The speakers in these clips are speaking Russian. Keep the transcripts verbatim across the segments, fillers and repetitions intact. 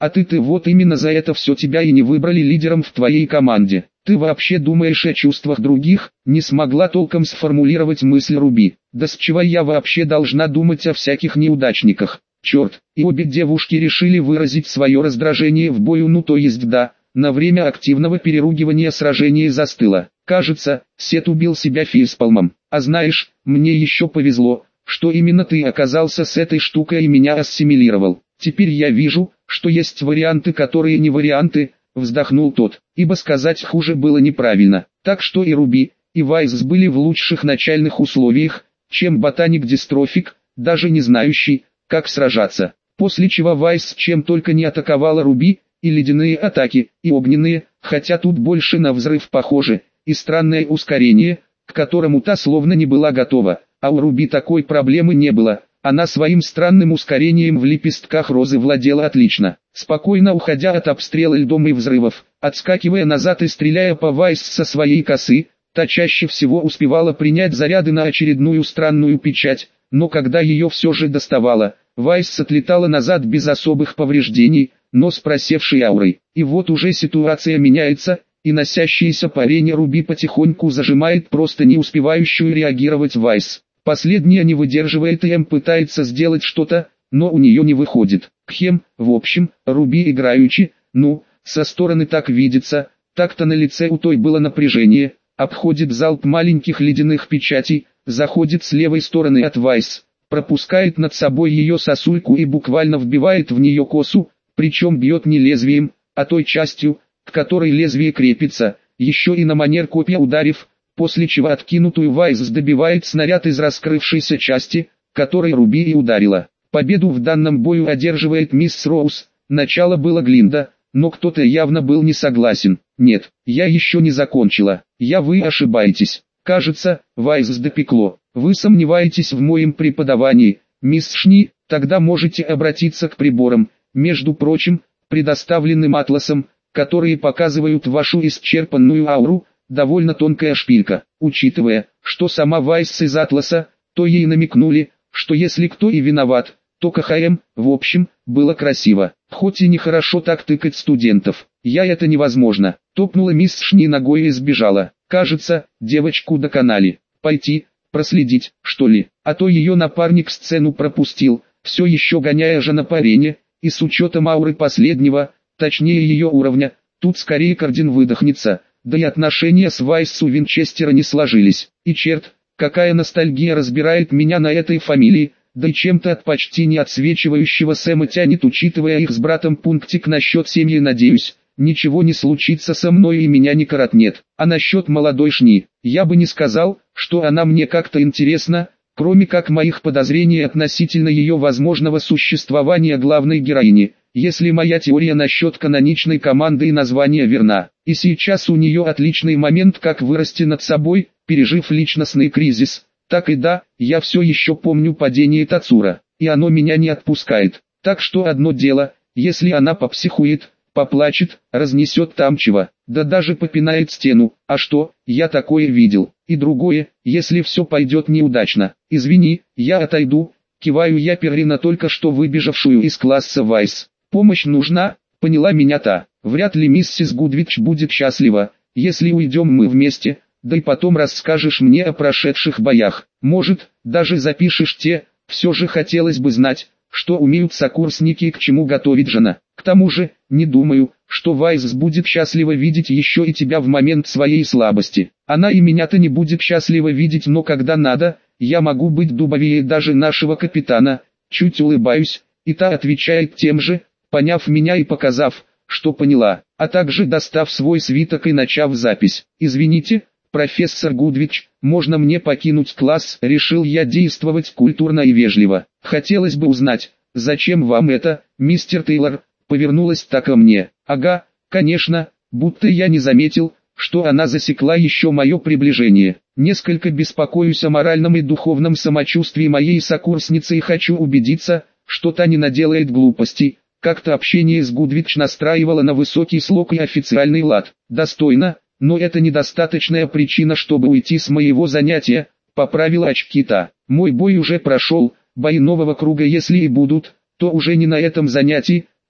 А ты-ты вот именно за это все тебя и не выбрали лидером в твоей команде. Ты вообще думаешь о чувствах других? Не смогла толком сформулировать мысль Руби. Да с чего я вообще должна думать о всяких неудачниках? Черт, и обе девушки решили выразить свое раздражение в бою, ну то есть да, на время активного переругивания сражение застыло. Кажется, Сет убил себя фейспалмом. А знаешь, мне еще повезло, что именно ты оказался с этой штукой и меня ассимилировал. Теперь я вижу, что есть варианты, которые не варианты, вздохнул тот, ибо сказать хуже было неправильно. Так что и Руби, и Вайс были в лучших начальных условиях, чем ботаник-дистрофик, даже не знающий, как сражаться. После чего Вайс чем только не атаковала Руби, и ледяные атаки, и огненные, хотя тут больше на взрыв похоже, и странное ускорение, к которому та словно не была готова, а у Руби такой проблемы не было. Она своим странным ускорением в лепестках розы владела отлично, спокойно уходя от обстрела льдом и взрывов, отскакивая назад и стреляя по Вайс со своей косы. Та чаще всего успевала принять заряды на очередную странную печать, но когда ее все же доставала, Вайс отлетала назад без особых повреждений, но с просевшей аурой. И вот уже ситуация меняется, и носящаяся по арене Руби потихоньку зажимает просто не успевающую реагировать Вайс. Последняя не выдерживает и М пытается сделать что-то, но у нее не выходит. Кхем, в общем, Руби играючи, ну, со стороны так видится, так-то на лице у той было напряжение, обходит залп маленьких ледяных печатей, заходит с левой стороны от Вайс, пропускает над собой ее сосульку и буквально вбивает в нее косу, причем бьет не лезвием, а той частью, к которой лезвие крепится, еще и на манер копья ударив, после чего откинутую Вайс добивает снаряд из раскрывшейся части, которой Руби и ударила. Победу в данном бою одерживает мисс Роуз. Начало было Глинда, но кто-то явно был не согласен. Нет, я еще не закончила. Я вы ошибаетесь. Кажется, Вайс допекло. Вы сомневаетесь в моем преподавании, мисс Шни, тогда можете обратиться к приборам, между прочим, предоставленным атласом, которые показывают вашу исчерпанную ауру. Довольно тонкая шпилька. Учитывая, что сама Вайс из атласа, то ей намекнули, что если кто и виноват, то КХМ. В общем, было красиво. Хоть и нехорошо так тыкать студентов. Я это невозможно. Топнула мисс Шни ногой и сбежала. Кажется, девочку доконали. Пойти, проследить, что ли. А то ее напарник сцену пропустил, все еще гоняя жена по арене, и с учетом ауры последнего, точнее ее уровня, тут скорее Кардин выдохнется. Да и отношения с Вайс у Винчестера не сложились. И черт, какая ностальгия разбирает меня на этой фамилии, да и чем-то от почти не отсвечивающего Сэма тянет, учитывая их с братом пунктик насчет семьи. Надеюсь, ничего не случится со мной и меня не коротнет. А насчет молодой Шни, я бы не сказал, что она мне как-то интересна, кроме как моих подозрений относительно ее возможного существования главной героини. Если моя теория насчет каноничной команды и названия верна, и сейчас у нее отличный момент, как вырасти над собой, пережив личностный кризис, так и да, я все еще помню падение Тацура, и оно меня не отпускает. Так что одно дело, если она попсихует, поплачет, разнесет там чего, да даже попинает стену, а что, я такое видел. И другое, если все пойдет неудачно, извини, я отойду, киваю я Перри на только что выбежавшую из класса Вайс. Помощь нужна, поняла меня та. Вряд ли миссис Гудвич будет счастлива, если уйдем мы вместе, да и потом расскажешь мне о прошедших боях. Может, даже запишешь те, все же хотелось бы знать, что умеют сокурсники и к чему готовит жена. К тому же, не думаю, что Вайс будет счастлива видеть еще и тебя в момент своей слабости. Она и меня-то не будет счастлива видеть, но когда надо, я могу быть дубовее даже нашего капитана. Чуть улыбаюсь, и та отвечает тем же, поняв меня и показав, что поняла, а также достав свой свиток и начав запись. «Извините, профессор Гудвич, можно мне покинуть класс?» Решил я действовать культурно и вежливо. «Хотелось бы узнать, зачем вам это, мистер Тейлор?» Повернулась так ко мне. «Ага, конечно, будто я не заметил, что она засекла еще мое приближение. Несколько беспокоюсь о моральном и духовном самочувствии моей сокурсницы и хочу убедиться, что та не наделает глупостей». Как-то общение с Гудвич настраивало на высокий слог и официальный лад. Достойно, но это недостаточная причина, чтобы уйти с моего занятия, поправила очки та. Мой бой уже прошел, бои нового круга если и будут, то уже не на этом занятии,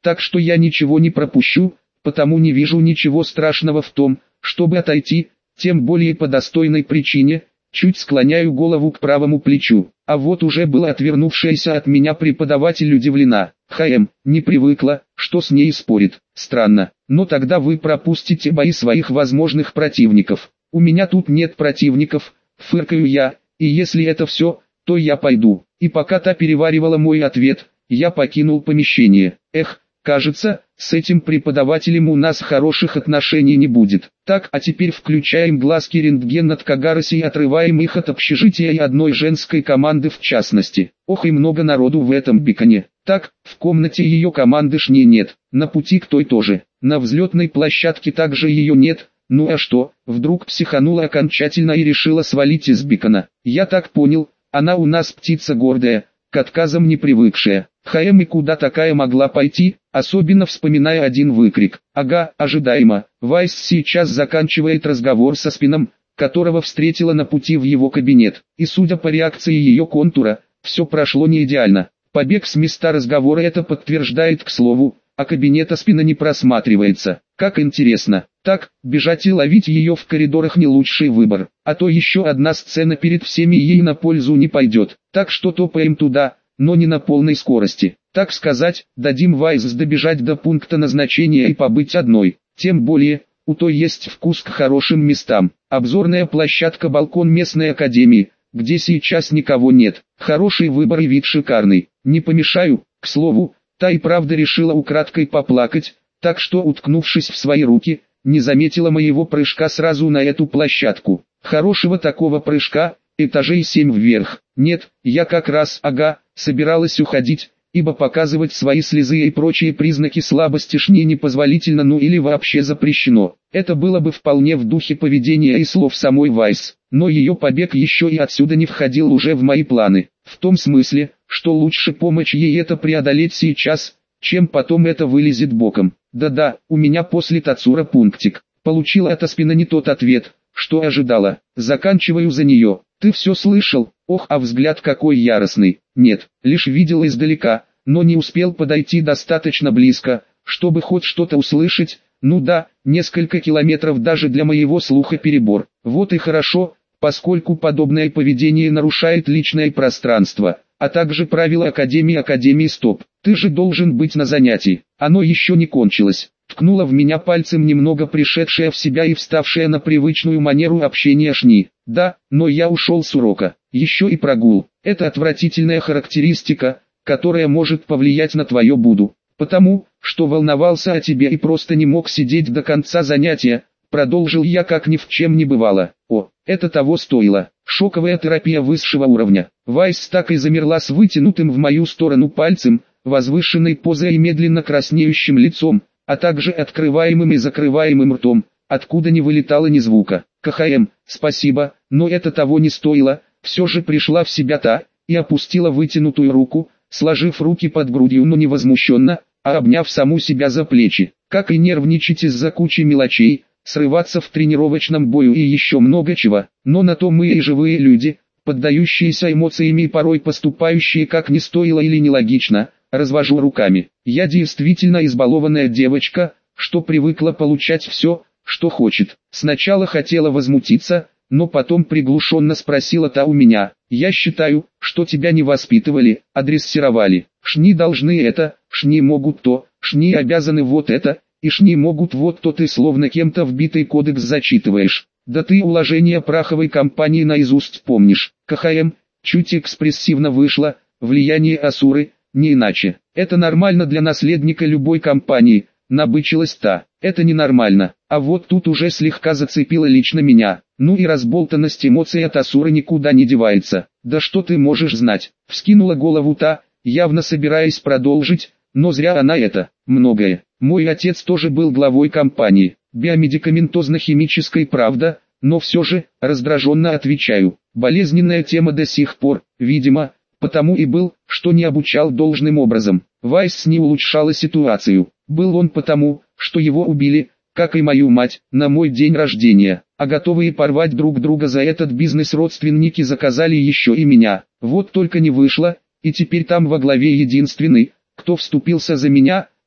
так что я ничего не пропущу, потому не вижу ничего страшного в том, чтобы отойти, тем более по достойной причине. Чуть склоняю голову к правому плечу, а вот уже была отвернувшаяся от меня преподаватель удивлена. ХМ, не привыкла, что с ней спорит. Странно, но тогда вы пропустите бои своих возможных противников. У меня тут нет противников, фыркаю я, и если это все, то я пойду. И пока та переваривала мой ответ, я покинул помещение. Эх, кажется, с этим преподавателем у нас хороших отношений не будет. Так, а теперь включаем глазки рентген над Кагароси и отрываем их от общежития и одной женской команды в частности. Ох, и много народу в этом биконе. Так, в комнате ее команды Шни нет, на пути к той тоже. На взлетной площадке также ее нет. Ну а что, вдруг психанула окончательно и решила свалить из бикона. Я так понял, она у нас птица гордая, к отказам не привыкшая. ХМ и куда такая могла пойти, особенно вспоминая один выкрик. Ага, ожидаемо. Вайс сейчас заканчивает разговор со Спином, которого встретила на пути в его кабинет. И судя по реакции ее контура, все прошло не идеально. Побег с места разговора это подтверждает, к слову, а кабинета Спина не просматривается. Как интересно. Так, бежать и ловить ее в коридорах не лучший выбор. А то еще одна сцена перед всеми ей на пользу не пойдет. Так что топаем туда, но не на полной скорости. Так сказать, дадим Вайс добежать до пункта назначения и побыть одной. Тем более, у той есть вкус к хорошим местам. Обзорная площадка, балкон местной академии, где сейчас никого нет. Хороший выбор и вид шикарный. Не помешаю, к слову, та и правда решила украдкой поплакать, так что, уткнувшись в свои руки, не заметила моего прыжка сразу на эту площадку. Хорошего такого прыжка, этажей семь вверх. Нет, я как раз, ага, собиралась уходить, ибо показывать свои слезы и прочие признаки слабости Шни непозволительно, ну или вообще запрещено. Это было бы вполне в духе поведения и слов самой Вайс, но ее побег еще и отсюда не входил уже в мои планы. В том смысле, что лучше помочь ей это преодолеть сейчас, чем потом это вылезет боком. Да-да, у меня после Тацура пунктик. Получила от Спина не тот ответ, что ожидала. Заканчиваю за нее. Ты все слышал? Ох, а взгляд какой яростный. Нет, лишь видел издалека, но не успел подойти достаточно близко, чтобы хоть что-то услышать. Ну да, несколько километров даже для моего слуха перебор. Вот и хорошо, поскольку подобное поведение нарушает личное пространство, а также правила Академии Академии Стоп. Ты же должен быть на занятии. Оно еще не кончилось. Ткнула в меня пальцем немного пришедшая в себя и вставшая на привычную манеру общения Шни. Да, но я ушел с урока. Еще и прогул. Это отвратительная характеристика, которая может повлиять на твое буду. Потому, что волновался о тебе и просто не мог сидеть до конца занятия, продолжил я как ни в чем не бывало. О, это того стоило. Шоковая терапия высшего уровня. Вайс так и замерла с вытянутым в мою сторону пальцем, возвышенной позой и медленно краснеющим лицом, а также открываемым и закрываемым ртом, откуда не вылетало ни звука. КХМ, спасибо, но это того не стоило. Все же пришла в себя та, и опустила вытянутую руку, сложив руки под грудью, но не возмущенно, а обняв саму себя за плечи. Как и нервничать из-за кучи мелочей, срываться в тренировочном бою и еще много чего. Но на то мы и живые люди, поддающиеся эмоциями и порой поступающие как не стоило или нелогично. Развожу руками. Я действительно избалованная девочка, что привыкла получать все, что хочет. Сначала хотела возмутиться, но потом приглушенно спросила та у меня. Я считаю, что тебя не воспитывали, а дрессировали. Шни должны это, шни могут то, шни обязаны вот это, и шни могут вот то. Ты словно кем-то вбитый кодекс зачитываешь. Да ты уложение Праховой компании наизусть помнишь. КХМ, чуть экспрессивно вышло, влияние Асуры. Не иначе. Это нормально для наследника любой компании, набычилась та. Это ненормально. А вот тут уже слегка зацепило лично меня. Ну и разболтанность эмоций от Асуры никуда не девается. Да что ты можешь знать? Вскинула голову та, явно собираясь продолжить, но зря она это. Многое. Мой отец тоже был главой компании. Биомедикаментозно-химической, правда, но все же, раздраженно отвечаю. Болезненная тема до сих пор, видимо, потому и был, что не обучал должным образом. Вайс не улучшала ситуацию. Был он потому, что его убили, как и мою мать, на мой день рождения. А готовые порвать друг друга за этот бизнес родственники заказали еще и меня. Вот только не вышло, и теперь там во главе единственный, кто вступился за меня,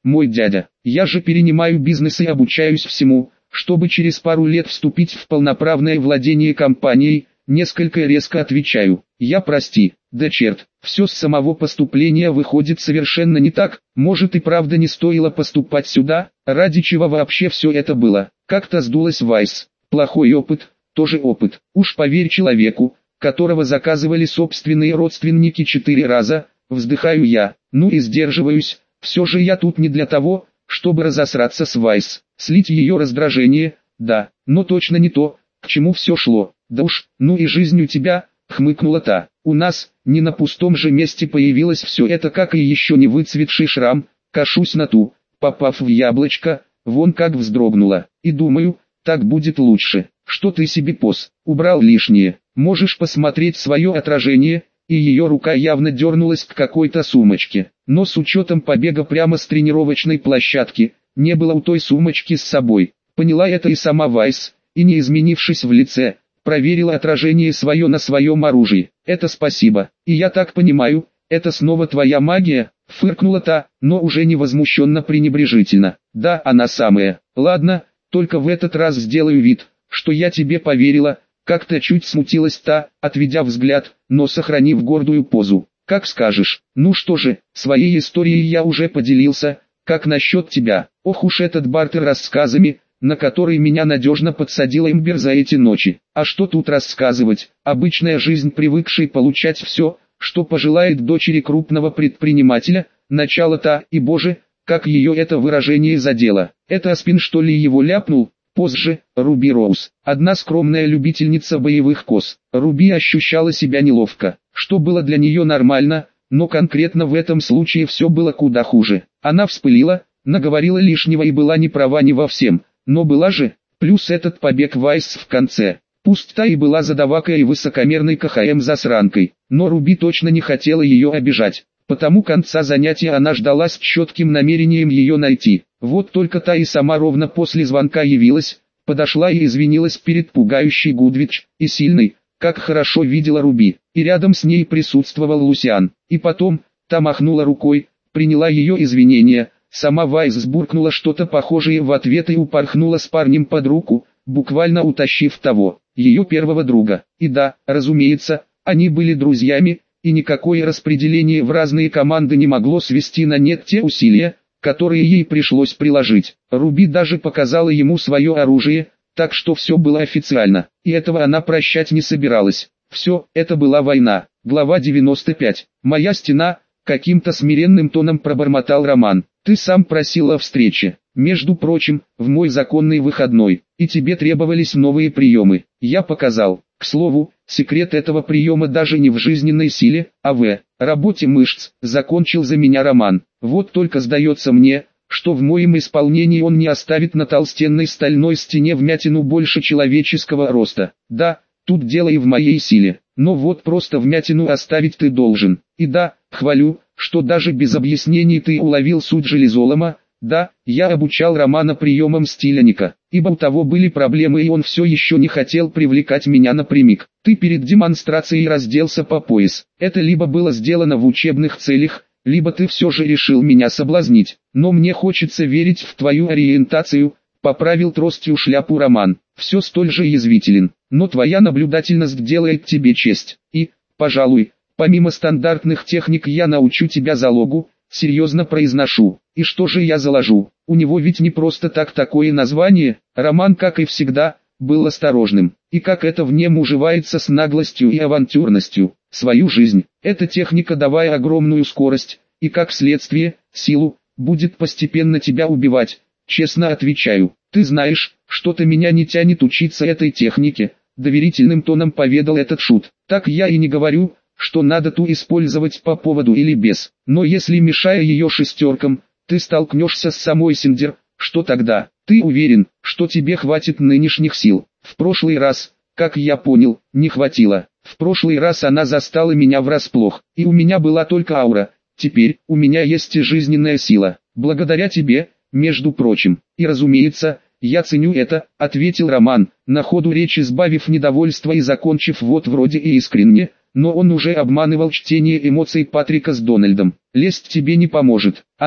мой дядя. Я же перенимаю бизнес и обучаюсь всему, чтобы через пару лет вступить в полноправное владение компанией. Несколько резко отвечаю. Я прости. Да черт, все с самого поступления выходит совершенно не так. Может и правда не стоило поступать сюда, ради чего вообще все это было. Как-то сдулась Вайс. Плохой опыт, тоже опыт. Уж поверь человеку, которого заказывали собственные родственники четыре раза, вздыхаю я. Ну и сдерживаюсь, все же я тут не для того, чтобы разосраться с Вайс. Слить ее раздражение, да, но точно не то, к чему все шло. Да уж, ну и жизнь у тебя, хмыкнула та. У нас, не на пустом же месте появилось все это, как и еще не выцветший шрам. Кашусь на ту, попав в яблочко, вон как вздрогнула. И думаю, так будет лучше. Что ты себе, пос, убрал лишнее. Можешь посмотреть свое отражение. И ее рука явно дернулась к какой-то сумочке. Но с учетом побега прямо с тренировочной площадки, не было у той сумочки с собой. Поняла это и сама Вайс, и не изменившись в лице, проверила отражение свое на своем оружии. Это спасибо. И я так понимаю, это снова твоя магия? Фыркнула та, но уже не возмущенно пренебрежительно. Да, она самая. Ладно, только в этот раз сделаю вид, что я тебе поверила. Как-то чуть смутилась та, отведя взгляд, но сохранив гордую позу. Как скажешь. Ну что же, своей историей я уже поделился. Как насчет тебя? Ох уж этот бартер рассказами, на который меня надежно подсадила имбирь за эти ночи. А что тут рассказывать? Обычная жизнь, привыкшей получать все, что пожелает дочери крупного предпринимателя. Начало-то, и боже, как ее это выражение задело. Это Аспин что ли его ляпнул? Позже, Руби Роуз, одна скромная любительница боевых коз. Руби ощущала себя неловко, что было для нее нормально, но конкретно в этом случае все было куда хуже. Она вспылила, наговорила лишнего и была не права ни во всем, но была же, плюс этот побег Вайс в конце. Пусть та и была задавакой и высокомерной КХМ-засранкой, но Руби точно не хотела ее обижать. Потому конца занятия она ждала с четким намерением ее найти. Вот только та и сама ровно после звонка явилась, подошла и извинилась перед пугающей Гудвич, и сильной, как хорошо видела Руби, и рядом с ней присутствовал Лусиан. И потом, та махнула рукой, приняла ее извинения, сама Вайс сбуркнула что-то похожее в ответ и упорхнула с парнем под руку, буквально утащив того, ее первого друга. И да, разумеется, они были друзьями, и никакое распределение в разные команды не могло свести на нет те усилия, которые ей пришлось приложить. Руби даже показала ему свое оружие, так что все было официально, и этого она прощать не собиралась. Все, это была война. Глава девяносто пять. «Моя стена», — каким-то смиренным тоном пробормотал Роман. «Ты сам просил о встрече. Между прочим, в мой законный выходной, и тебе требовались новые приемы. Я показал. К слову, секрет этого приема даже не в жизненной силе, а в работе мышц», — закончил за меня Роман. «Вот только сдается мне, что в моем исполнении он не оставит на толстенной стальной стене вмятину больше человеческого роста. Да, тут дело и в моей силе, но вот просто вмятину оставить ты должен. И да, хвалю, что даже без объяснений ты уловил суть железолома. Да, я обучал Романа приемам стиляника, ибо у того были проблемы и он все еще не хотел привлекать меня напрямик. Ты перед демонстрацией разделся по пояс. Это либо было сделано в учебных целях, либо ты все же решил меня соблазнить. Но мне хочется верить в твою ориентацию», — поправил тростью шляпу Роман. «Все столь же язвителен, но твоя наблюдательность делает тебе честь. И, пожалуй, помимо стандартных техник я научу тебя залогу, серьезно произношу. И что же я заложу? У него ведь не просто так такое название». Роман, как и всегда, был осторожным. И как это в нем уживается с наглостью и авантюрностью. Свою жизнь, эта техника, давая огромную скорость, и как следствие, силу, будет постепенно тебя убивать. Честно отвечаю, ты знаешь, что-то меня не тянет учиться этой технике, доверительным тоном поведал этот шут. Так я и не говорю, что надо ту использовать по поводу или без. Но если, мешая ее шестеркам, ты столкнешься с самой Синдер, что тогда? Ты уверен, что тебе хватит нынешних сил? В прошлый раз, как я понял, не хватило. В прошлый раз она застала меня врасплох, и у меня была только аура. Теперь у меня есть и жизненная сила, благодаря тебе, между прочим. И разумеется, я ценю это, ответил Роман, на ходу речи сбавив недовольство и закончив вот вроде и искренне, но он уже обманывал чтение эмоций Патрика с Дональдом. Лесть тебе не поможет. Она,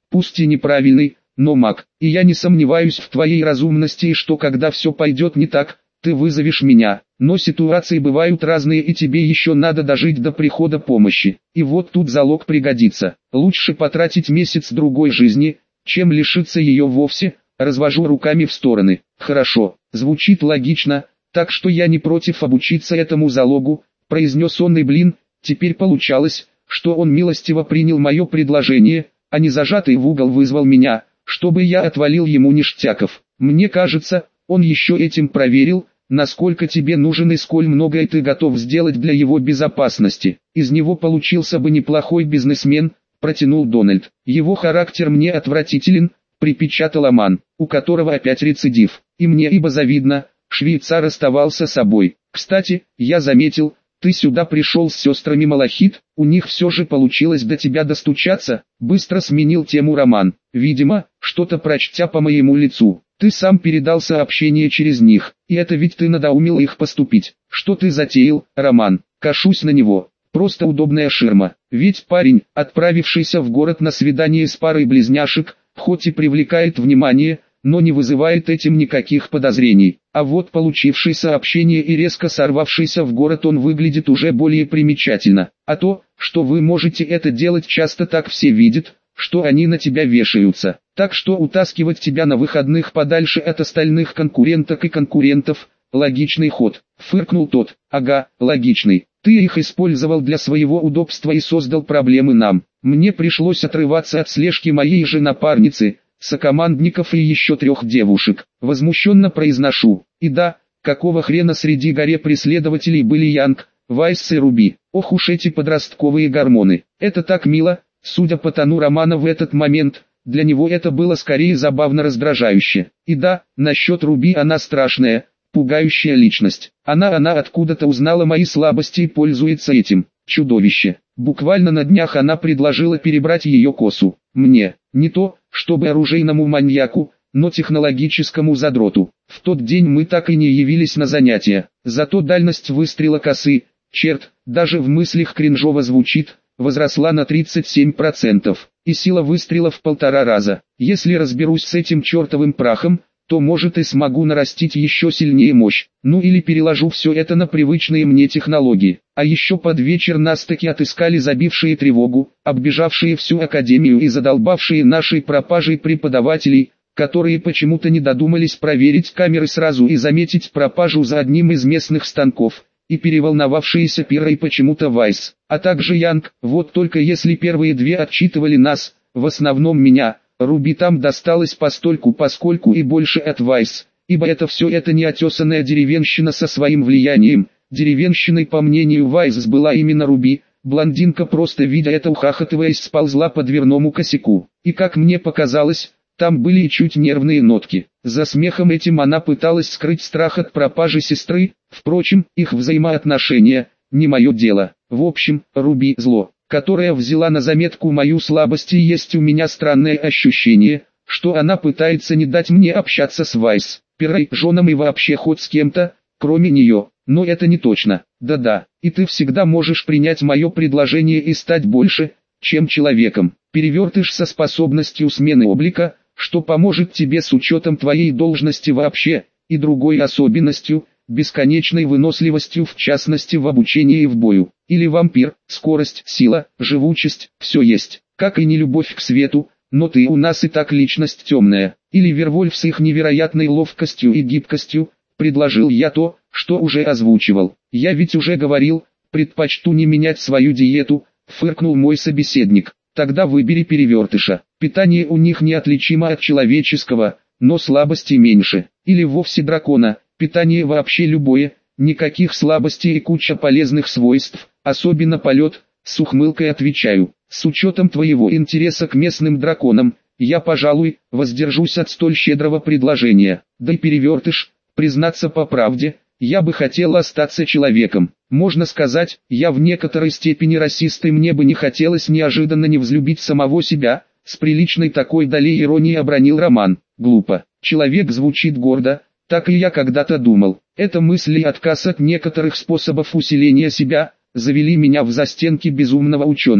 пусть и неправильный, но маг, и я не сомневаюсь в твоей разумности и что когда все пойдет не так, ты вызовешь меня, но ситуации бывают разные и тебе еще надо дожить до прихода помощи, и вот тут залог пригодится, лучше потратить месяц-другой жизни, чем лишиться ее вовсе, развожу руками в стороны, хорошо, звучит логично, так что я не против обучиться этому залогу, произнес он и блин, теперь получалось, что он милостиво принял мое предложение, а не зажатый в угол вызвал меня, чтобы я отвалил ему ништяков. Мне кажется, он еще этим проверил, насколько тебе нужен и сколь многое ты готов сделать для его безопасности. Из него получился бы неплохой бизнесмен, протянул Дональд. Его характер мне отвратителен, припечатал Аман, у которого опять рецидив. И мне ибо завидно, швейцар оставался собой. Кстати, я заметил, ты сюда пришел с сестрами Малахит, у них все же получилось до тебя достучаться, быстро сменил тему Роман. Видимо, что-то прочтя по моему лицу, ты сам передал сообщение через них, и это ведь ты надоумил их поступить. Что ты затеял, Роман? Кашусь на него. Просто удобная ширма. Ведь парень, отправившийся в город на свидание с парой близняшек, хоть и привлекает внимание, но не вызывает этим никаких подозрений. А вот получивший сообщение и резко сорвавшийся в город он выглядит уже более примечательно. А то, что вы можете это делать часто, так все видят, что они на тебя вешаются. Так что утаскивать тебя на выходных подальше от остальных конкуренток и конкурентов – логичный ход. Фыркнул тот. Ага, логичный. Ты их использовал для своего удобства и создал проблемы нам. Мне пришлось отрываться от слежки моей же напарницы, сокомандников и еще трех девушек. Возмущенно произношу. И да, какого хрена среди горе преследователей были Янг, Вайс и Руби. Ох уж эти подростковые гормоны. Это так мило, судя по тону Романа в этот момент, для него это было скорее забавно-раздражающе. И да, насчет Руби она страшная, пугающая личность. Она она откуда-то узнала мои слабости и пользуется этим. Чудовище. Буквально на днях она предложила перебрать ее косу. Мне, не то, чтобы оружейному маньяку, но технологическому задроту. В тот день мы так и не явились на занятия. Зато дальность выстрела косы, черт, даже в мыслях кринжово звучит, возросла на тридцать семь процентов. И сила выстрела в полтора раза. Если разберусь с этим чертовым прахом, то может и смогу нарастить еще сильнее мощь. Ну или переложу все это на привычные мне технологии. А еще под вечер нас таки отыскали забившие тревогу, оббежавшие всю академию и задолбавшие нашей пропажей преподавателей, которые почему-то не додумались проверить камеры сразу и заметить пропажу за одним из местных станков, и переволновавшиеся Пира и почему-то Вайс, а также Янг. Вот только если первые две отчитывали нас, в основном меня, Руби там досталось постольку-поскольку и больше от Вайс, ибо это все это неотесанная деревенщина со своим влиянием. Деревенщиной, по мнению Вайс, была именно Руби. Блондинка, просто видя это, ухахатываясь, сползла по дверному косяку. И как мне показалось, там были и чуть нервные нотки. За смехом этим она пыталась скрыть страх от пропажи сестры, впрочем, их взаимоотношения – не мое дело. В общем, Руби – зло, которая взяла на заметку мою слабость, и есть у меня странное ощущение, что она пытается не дать мне общаться с Вайс, Пирой, Жоном и вообще хоть с кем-то, кроме нее. Но это не точно. Да-да, и ты всегда можешь принять мое предложение и стать больше, чем человеком. Перевертыш со способностью смены облика, что поможет тебе с учетом твоей должности вообще, и другой особенностью, бесконечной выносливостью, в частности в обучении и в бою. Или вампир, скорость, сила, живучесть, все есть, как и нелюбовь к свету, но ты у нас и так личность темная. Или Вервольф с их невероятной ловкостью и гибкостью, предложил я то, что уже озвучивал. Я ведь уже говорил, предпочту не менять свою диету, фыркнул мой собеседник. Тогда выбери Перевертыша. Питание у них неотличимо от человеческого, но слабостей меньше. Или вовсе дракона. Питание вообще любое, никаких слабостей и куча полезных свойств, особенно полет, с ухмылкой отвечаю. С учетом твоего интереса к местным драконам, я, пожалуй, воздержусь от столь щедрого предложения. Да и Перевертыш, признаться по правде, я бы хотел остаться человеком. Можно сказать, я в некоторой степени расист, и мне бы не хотелось неожиданно не взлюбить самого себя. С приличной такой долей иронии обронил Роман. Глупо. Человек звучит гордо. Так и я когда-то думал. Эта мысль и отказ от некоторых способов усиления себя завели меня в застенки безумного ученого.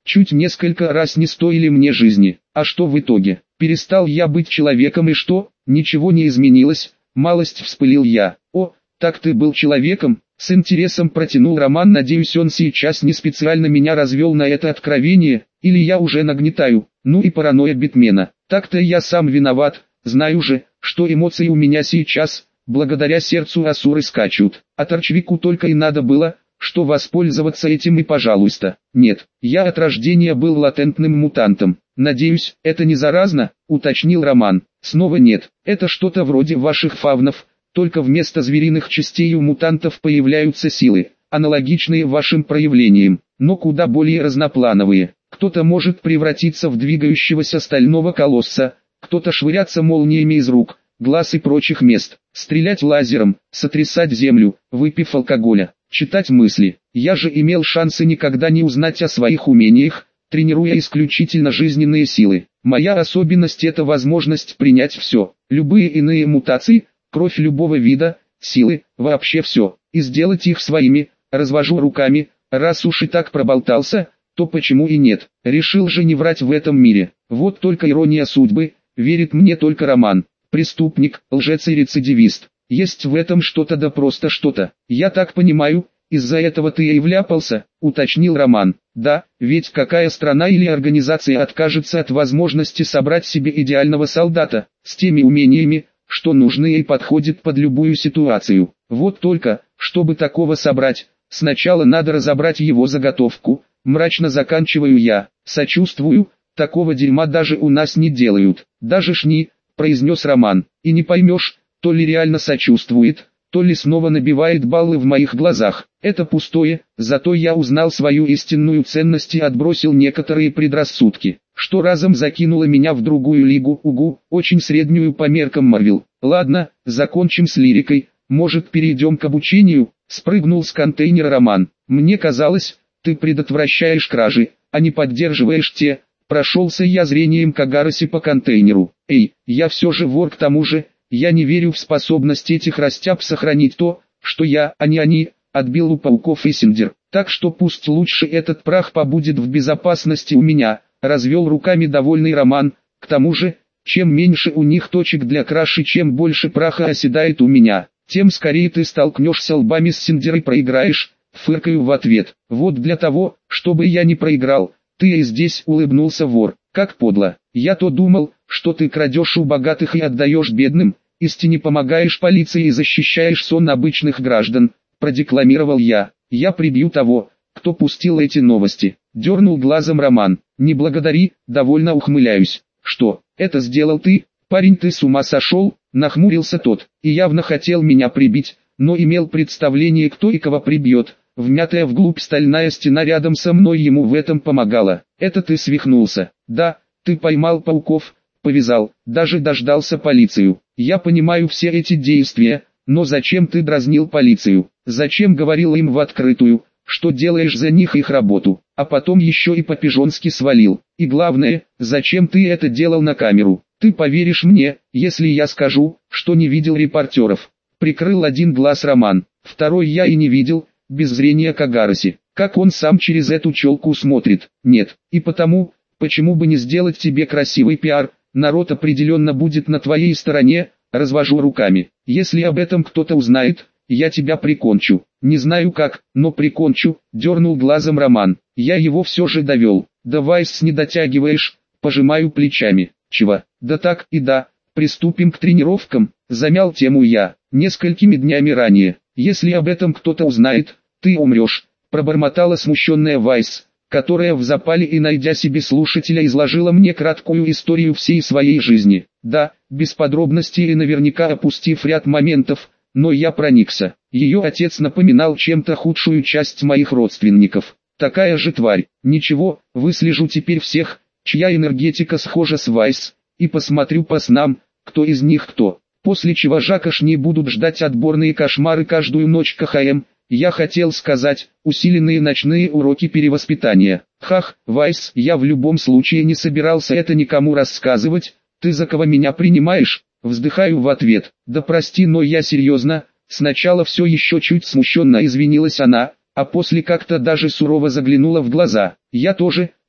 чуть несколько раз не стоили мне жизни. А что в итоге? Перестал я быть человеком и что? Ничего не изменилось, малость вспылил я. О, так ты был человеком? С интересом протянул Роман, надеюсь, он сейчас не специально меня развел на это откровение, или я уже нагнетаю. Ну и паранойя битмена. Так-то я сам виноват, знаю же, что эмоции у меня сейчас, благодаря сердцу асуры скачут. А Торчвику только и надо было, что воспользоваться этим и пожалуйста. Нет, я от рождения был латентным мутантом. Надеюсь, это не заразно, уточнил Роман. Снова нет, это что-то вроде ваших фавнов, только вместо звериных частей у мутантов появляются силы, аналогичные вашим проявлениям, но куда более разноплановые. Кто-то может превратиться в двигающегося стального колосса, кто-то швыряться молниями из рук, глаз и прочих мест, стрелять лазером, сотрясать землю, выпив алкоголя, читать мысли. Я же имел шансы никогда не узнать о своих умениях, тренируя исключительно жизненные силы. Моя особенность — это возможность принять все, любые иные мутации, кровь любого вида, силы, вообще все, и сделать их своими. Развожу руками, раз уж и так проболтался, то почему и нет, решил же не врать в этом мире. Вот только ирония судьбы, верит мне только Роман, преступник, лжец и рецидивист. Есть в этом что-то, да просто что-то. Я так понимаю, из-за этого ты и вляпался, уточнил Роман. Да, ведь какая страна или организация откажется от возможности собрать себе идеального солдата, с теми умениями, что нужны и подходит под любую ситуацию. Вот только, чтобы такого собрать, сначала надо разобрать его заготовку. Мрачно заканчиваю я. Сочувствую, такого дерьма даже у нас не делают. Даже шни, произнес Роман, и не поймешь, то ли реально сочувствует, то ли снова набивает баллы в моих глазах. Это пустое, зато я узнал свою истинную ценность и отбросил некоторые предрассудки, что разом закинуло меня в другую лигу, угу, очень среднюю по меркам Марвел. Ладно, закончим с лирикой, может перейдем к обучению? Спрыгнул с контейнера Роман. Мне казалось, ты предотвращаешь кражи, а не поддерживаешь те. Прошелся я зрением Кагароси по контейнеру. Эй, я все же вор, к тому же, я не верю в способность этих растяб сохранить то, что я, а не они, отбил у пауков и Синдер. Так что пусть лучше этот прах побудет в безопасности у меня, развел руками довольный Роман. К тому же, чем меньше у них точек для краши, чем больше праха оседает у меня, тем скорее ты столкнешься лбами с Синдер и проиграешь. Фыркаю в ответ. Вот для того, чтобы я не проиграл, ты и здесь, улыбнулся вор. Как подло. Я-то думал, что ты крадешь у богатых и отдаешь бедным, истине помогаешь полиции и защищаешь сон обычных граждан, продекламировал я. Я прибью того, кто пустил эти новости. Дернул глазом Роман. Не благодари, довольно ухмыляюсь. Что, это сделал ты? Парень, ты с ума сошел? Нахмурился тот, и явно хотел меня прибить, но имел представление, кто и кого прибьет. Вмятая вглубь стальная стена рядом со мной ему в этом помогала. Это ты свихнулся. Да, ты поймал пауков, повязал, даже дождался полицию. Я понимаю все эти действия, но зачем ты дразнил полицию? Зачем говорил им в открытую, что делаешь за них их работу, а потом еще и по-пижонски свалил? И главное, зачем ты это делал на камеру? Ты поверишь мне, если я скажу, что не видел репортеров? Прикрыл один глаз Роман, второй я и не видел. Без зрения Кагароси, как он сам через эту челку смотрит, нет, и потому, почему бы не сделать тебе красивый пиар, народ определенно будет на твоей стороне, развожу руками, если об этом кто-то узнает, я тебя прикончу, не знаю как, но прикончу, дернул глазом Роман, я его все же довел, давай с не дотягиваешь, пожимаю плечами, чего, да так и да, приступим к тренировкам, замял тему я, несколькими днями ранее. Если об этом кто-то узнает, ты умрешь, пробормотала смущенная Вайс, которая в запале и найдя себе слушателя изложила мне краткую историю всей своей жизни. Да, без подробностей и наверняка опустив ряд моментов, но я проникся. Ее отец напоминал чем-то худшую часть моих родственников. Такая же тварь. Ничего, выслежу теперь всех, чья энергетика схожа с Вайс, и посмотрю по снам, кто из них кто. После чего Жакошни будут ждать отборные кошмары каждую ночь КХМ, я хотел сказать, усиленные ночные уроки перевоспитания. Хах, Вайс, я в любом случае не собирался это никому рассказывать, ты за кого меня принимаешь? Вздыхаю в ответ, да прости, но я серьезно, сначала все еще чуть смущенно извинилась она, а после как-то даже сурово заглянула в глаза. Я тоже,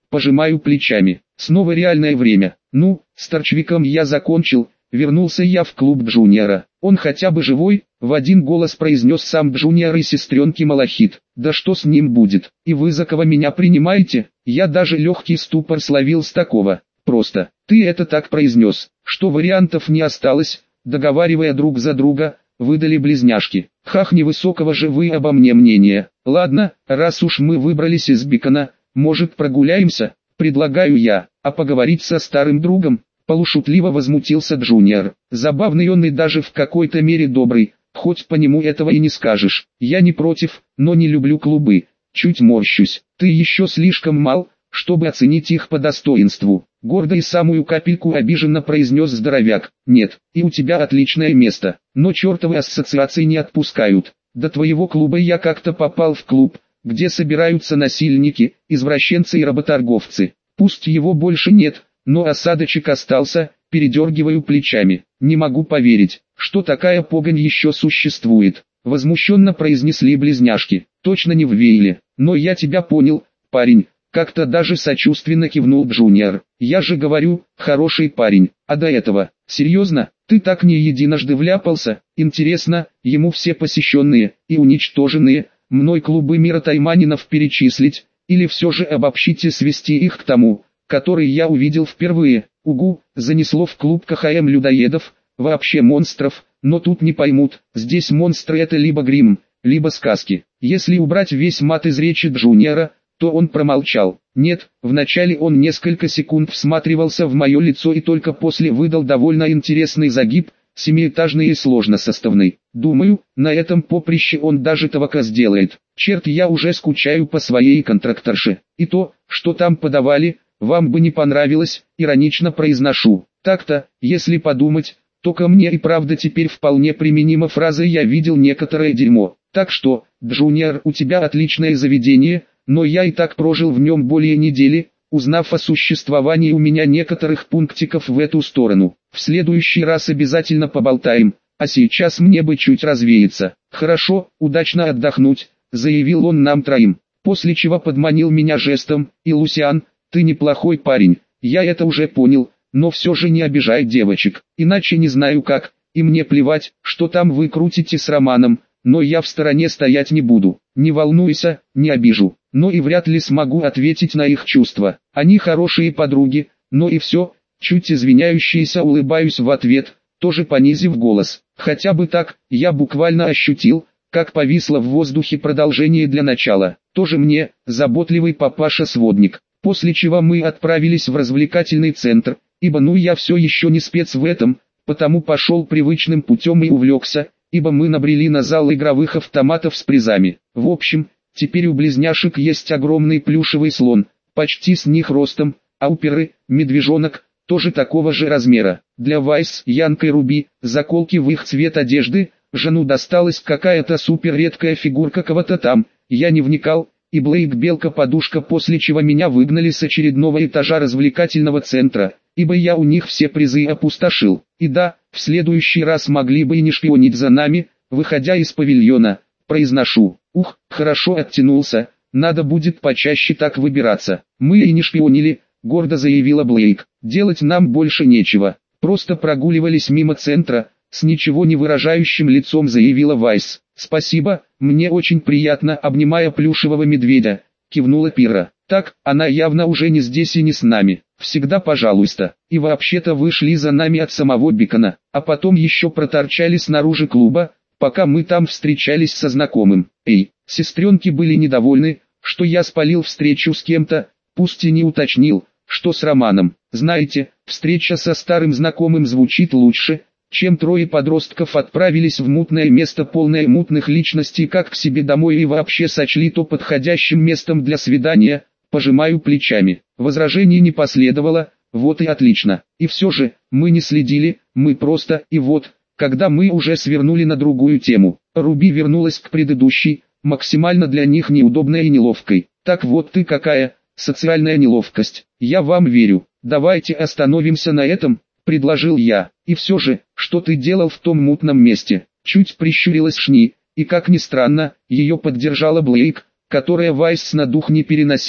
Пожимаю плечами. Снова реальное время. Ну, с торчвиком я закончил. Вернулся я в клуб Джуниора. Он хотя бы живой, в один голос произнес сам Джуниор и сестренки Малахит. Да что с ним будет? И вы за кого меня принимаете? Я даже легкий ступор словил с такого. Просто, ты это так произнес, что вариантов не осталось, договаривая друг за друга, выдали близняшки. Хах, невысокого же вы обо мне мнения. Ладно, раз уж мы выбрались из Бикона, может прогуляемся? Предлагаю я, а поговорить со старым другом? Полушутливо возмутился Джуниор. Забавный он и даже в какой-то мере добрый, хоть по нему этого и не скажешь. Я не против, но не люблю клубы. Чуть морщусь. Ты еще слишком мал, чтобы оценить их по достоинству. Гордо и самую капельку обиженно произнес здоровяк. Нет, и у тебя отличное место, но чертовы ассоциации не отпускают. До твоего клуба я как-то попал в клуб, где собираются насильники, извращенцы и работорговцы. Пусть его больше нет, но осадочек остался, передергиваю плечами. Не могу поверить, что такая погонь еще существует. Возмущенно произнесли близняшки. Точно не в Вейле, но я тебя понял, парень. Как-то даже сочувственно кивнул Джуниор. Я же говорю, хороший парень, а до этого, серьезно, ты так не единожды вляпался? Интересно, ему все посещенные и уничтоженные мной клубы мира тайманинов перечислить, или все же обобщить и свести их к тому, который я увидел впервые? Угу, занесло в клуб КХМ людоедов, вообще монстров, но тут не поймут, здесь монстры это либо грим, либо сказки. Если убрать весь мат из речи Джуниора, то он промолчал. Нет, вначале он несколько секунд всматривался в мое лицо и только после выдал довольно интересный загиб, семиэтажный и сложносоставный. Думаю, на этом поприще он даже табака сделает. Черт, я уже скучаю по своей контракторше. И то, что там подавали, вам бы не понравилось, иронично произношу. Так-то, если подумать, то ко мне и правда теперь вполне применима фраза «я видел некоторое дерьмо». Так что, Джуниор, у тебя отличное заведение, но я и так прожил в нем более недели, узнав о существовании у меня некоторых пунктиков в эту сторону. В следующий раз обязательно поболтаем, а сейчас мне бы чуть развеяться. Хорошо, удачно отдохнуть, заявил он нам троим, после чего подманил меня жестом, и Лусиан, ты неплохой парень, я это уже понял, но все же не обижай девочек, иначе не знаю как, и мне плевать, что там вы крутите с Романом, но я в стороне стоять не буду. Не волнуйся, не обижу, но и вряд ли смогу ответить на их чувства. Они хорошие подруги, но и все, чуть извиняющиеся улыбаюсь в ответ, тоже понизив голос. Хотя бы так, я буквально ощутил, как повисло в воздухе продолжение для начала. Тоже мне, заботливый папаша-сводник. После чего мы отправились в развлекательный центр, ибо ну я все еще не спец в этом, потому пошел привычным путем и увлекся, ибо мы набрели на зал игровых автоматов с призами. В общем, теперь у близняшек есть огромный плюшевый слон, почти с них ростом, а у Перы, медвежонок, тоже такого же размера. Для Вайс, Янка и Руби, заколки в их цвет одежды, жену досталась какая-то супер редкая фигурка кого-то там, я не вникал, и Блейк белка-подушка, после чего меня выгнали с очередного этажа развлекательного центра, ибо я у них все призы опустошил. И да, в следующий раз могли бы и не шпионить за нами, выходя из павильона, произношу. Ух, хорошо оттянулся, надо будет почаще так выбираться. Мы и не шпионили, гордо заявила Блейк. Делать нам больше нечего, просто прогуливались мимо центра, с ничего не выражающим лицом заявила Вайс. Спасибо, мне очень приятно, обнимая плюшевого медведя, кивнула Пира. Так, она явно уже не здесь и не с нами. Всегда пожалуйста. И вообще-то вышли за нами от самого Бикона, а потом еще проторчали снаружи клуба, пока мы там встречались со знакомым. Эй, сестренки были недовольны, что я спалил встречу с кем-то, пусть и не уточнил, что с Романом. Знаете, встреча со старым знакомым звучит лучше, чем трое подростков отправились в мутное место, полное мутных личностей, как к себе домой, и вообще сочли то подходящим местом для свидания. Пожимаю плечами. Возражений не последовало, вот и отлично. И все же, мы не следили, мы просто, и вот, когда мы уже свернули на другую тему, Руби вернулась к предыдущей, максимально для них неудобной и неловкой. Так вот ты какая, социальная неловкость. Я вам верю. Давайте остановимся на этом, предложил я. И все же, что ты делал в том мутном месте? Чуть прищурилась Шни, и как ни странно, ее поддержала Блейк, которая Вайс на дух не переносила.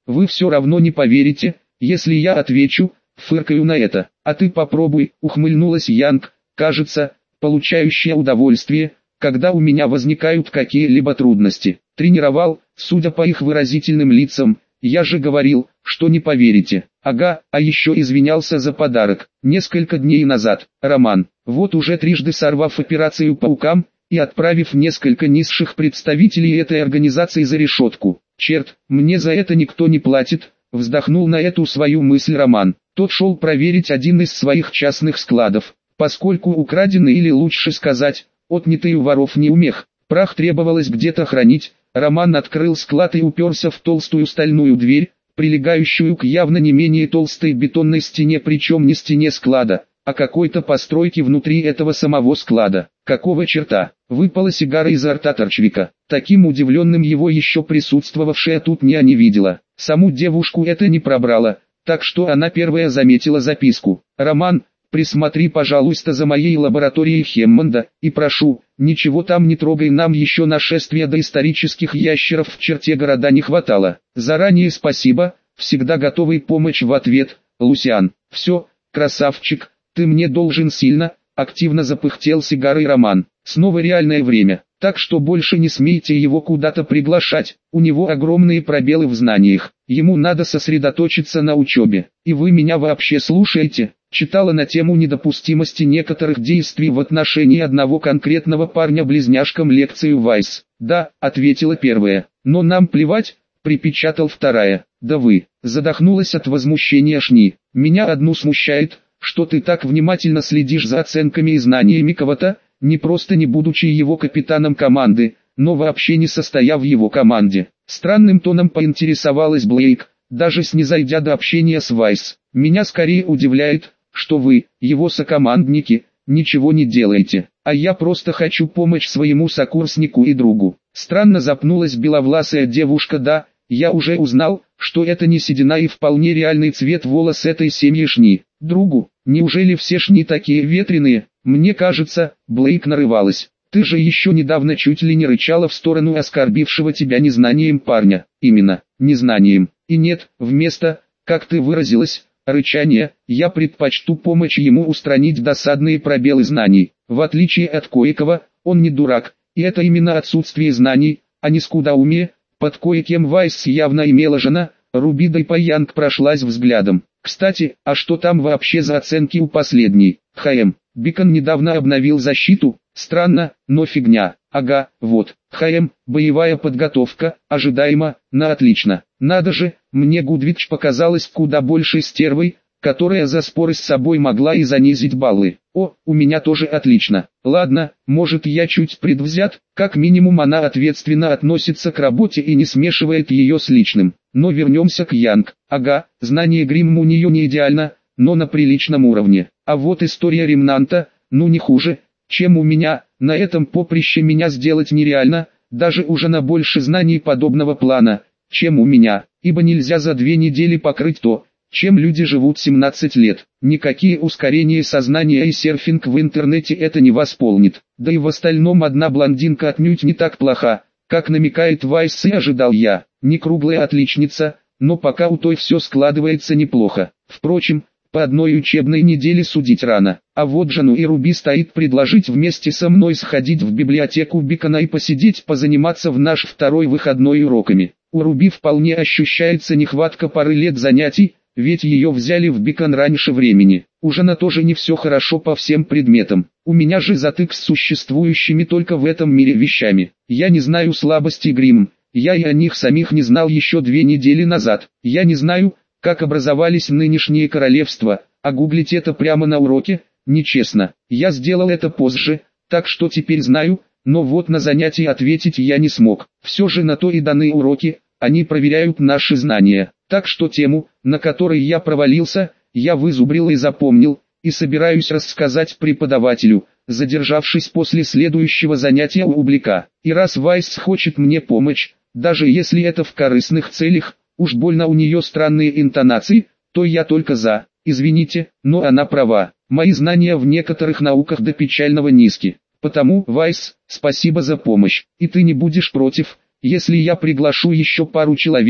Вы все равно не поверите, если я отвечу, фыркаю на это. А ты попробуй, ухмыльнулась Янг, кажется, получающая удовольствие, когда у меня возникают какие-либо трудности. Тренировал, судя по их выразительным лицам, я же говорил, что не поверите. Ага, а еще извинялся за подарок. Несколько дней назад, Роман, вот уже трижды сорвав операцию паукам, и отправив несколько низших представителей этой организации за решетку. Черт, мне за это никто не платит, вздохнул на эту свою мысль Роман. Тот шел проверить один из своих частных складов, поскольку украденный, или лучше сказать, отнятый у воров неумех, прах требовалось где-то хранить. Роман открыл склад и уперся в толстую стальную дверь, прилегающую к явно не менее толстой бетонной стене, причем не стене склада, а какой-то постройки внутри этого самого склада. Какого черта? Выпала сигара изо рта Торчвика. Таким удивленным его еще присутствовавшая тут Ния не видела. Саму девушку это не пробрало, так что она первая заметила записку. «Роман, присмотри, пожалуйста, за моей лабораторией Хеммонда, и прошу, ничего там не трогай, нам еще нашествия доисторических ящеров в черте города не хватало. Заранее спасибо, всегда готовый помочь в ответ, Лусиан». «Все, красавчик, ты мне должен сильно», активно запыхтел сигарой Роман. «Снова реальное время, так что больше не смейте его куда-то приглашать, у него огромные пробелы в знаниях, ему надо сосредоточиться на учебе. И вы меня вообще слушаете?» Читала на тему недопустимости некоторых действий в отношении одного конкретного парня-близняшкам лекцию Вайс. «Да», — ответила первая. «Но нам плевать», — припечатал вторая. «Да вы», — задохнулась от возмущения Шни. «Меня одну смущает, что ты так внимательно следишь за оценками и знаниями кого-то, не просто не будучи его капитаном команды, но вообще не состоя в его команде». Странным тоном поинтересовалась Блейк, даже снизойдя до общения с Вайс. «Меня скорее удивляет, что вы, его сокомандники, ничего не делаете, а я просто хочу помочь своему сокурснику и другу». Странно запнулась беловласая девушка. «Да, я уже узнал, что это не седина и вполне реальный цвет волос этой семьи Шни. Другу, неужели все Шни такие ветреные? Мне кажется». Блейк нарывалась. «Ты же еще недавно чуть ли не рычала в сторону оскорбившего тебя незнанием парня». «Именно, незнанием. И нет, вместо, как ты выразилась, рычания, я предпочту помочь ему устранить досадные пробелы знаний. В отличие от кое-кого, он не дурак, и это именно отсутствие знаний, а не скудоумие». Под кое-кем Вайс явно имела жена. Руби Дайпа Янг прошлась взглядом. «Кстати, а что там вообще за оценки у последней?» «ХМ, Бикон недавно обновил защиту. Странно, но фигня». «Ага, вот, ХМ, боевая подготовка, ожидаемо, на отлично». «Надо же, мне Гудвич показалась куда большей стервой, которая за споры с собой могла и занизить баллы. О, у меня тоже отлично. Ладно, может я чуть предвзят, как минимум она ответственно относится к работе и не смешивает ее с личным. Но вернемся к Янг. Ага, знание гримма у нее не идеально, но на приличном уровне. А вот история ремнанта, ну не хуже, чем у меня. На этом поприще меня сделать нереально, даже уже на больше знаний подобного плана, чем у меня, ибо нельзя за две недели покрыть то, чем люди живут семнадцать лет. Никакие ускорения сознания и серфинг в интернете это не восполнит. Да и в остальном одна блондинка отнюдь не так плоха, как намекает Вайс, и ожидал я. Не круглая отличница, но пока у той все складывается неплохо. Впрочем, по одной учебной неделе судить рано. А вот Джану и Руби стоит предложить вместе со мной сходить в библиотеку Бикона и посидеть, позаниматься в наш второй выходной уроками. У Руби вполне ощущается нехватка пары лет занятий, ведь ее взяли в Бикон раньше времени. У Жана тоже не все хорошо по всем предметам. У меня же затык с существующими только в этом мире вещами. Я не знаю слабостей гримм, я и о них самих не знал еще две недели назад. Я не знаю, как образовались нынешние королевства, а гуглить это прямо на уроке, нечестно. Я сделал это позже, так что теперь знаю, но вот на занятии ответить я не смог. Все же на то и даны уроки, они проверяют наши знания. Так что тему, на которой я провалился, я вызубрил и запомнил, и собираюсь рассказать преподавателю, задержавшись после следующего занятия у Ублика. И раз Вайс хочет мне помочь, даже если это в корыстных целях, уж больно у нее странные интонации, то я только за. Извините, но она права. Мои знания в некоторых науках до печального низки. Потому, Вайс, спасибо за помощь. И ты не будешь против, если я приглашу еще пару человек,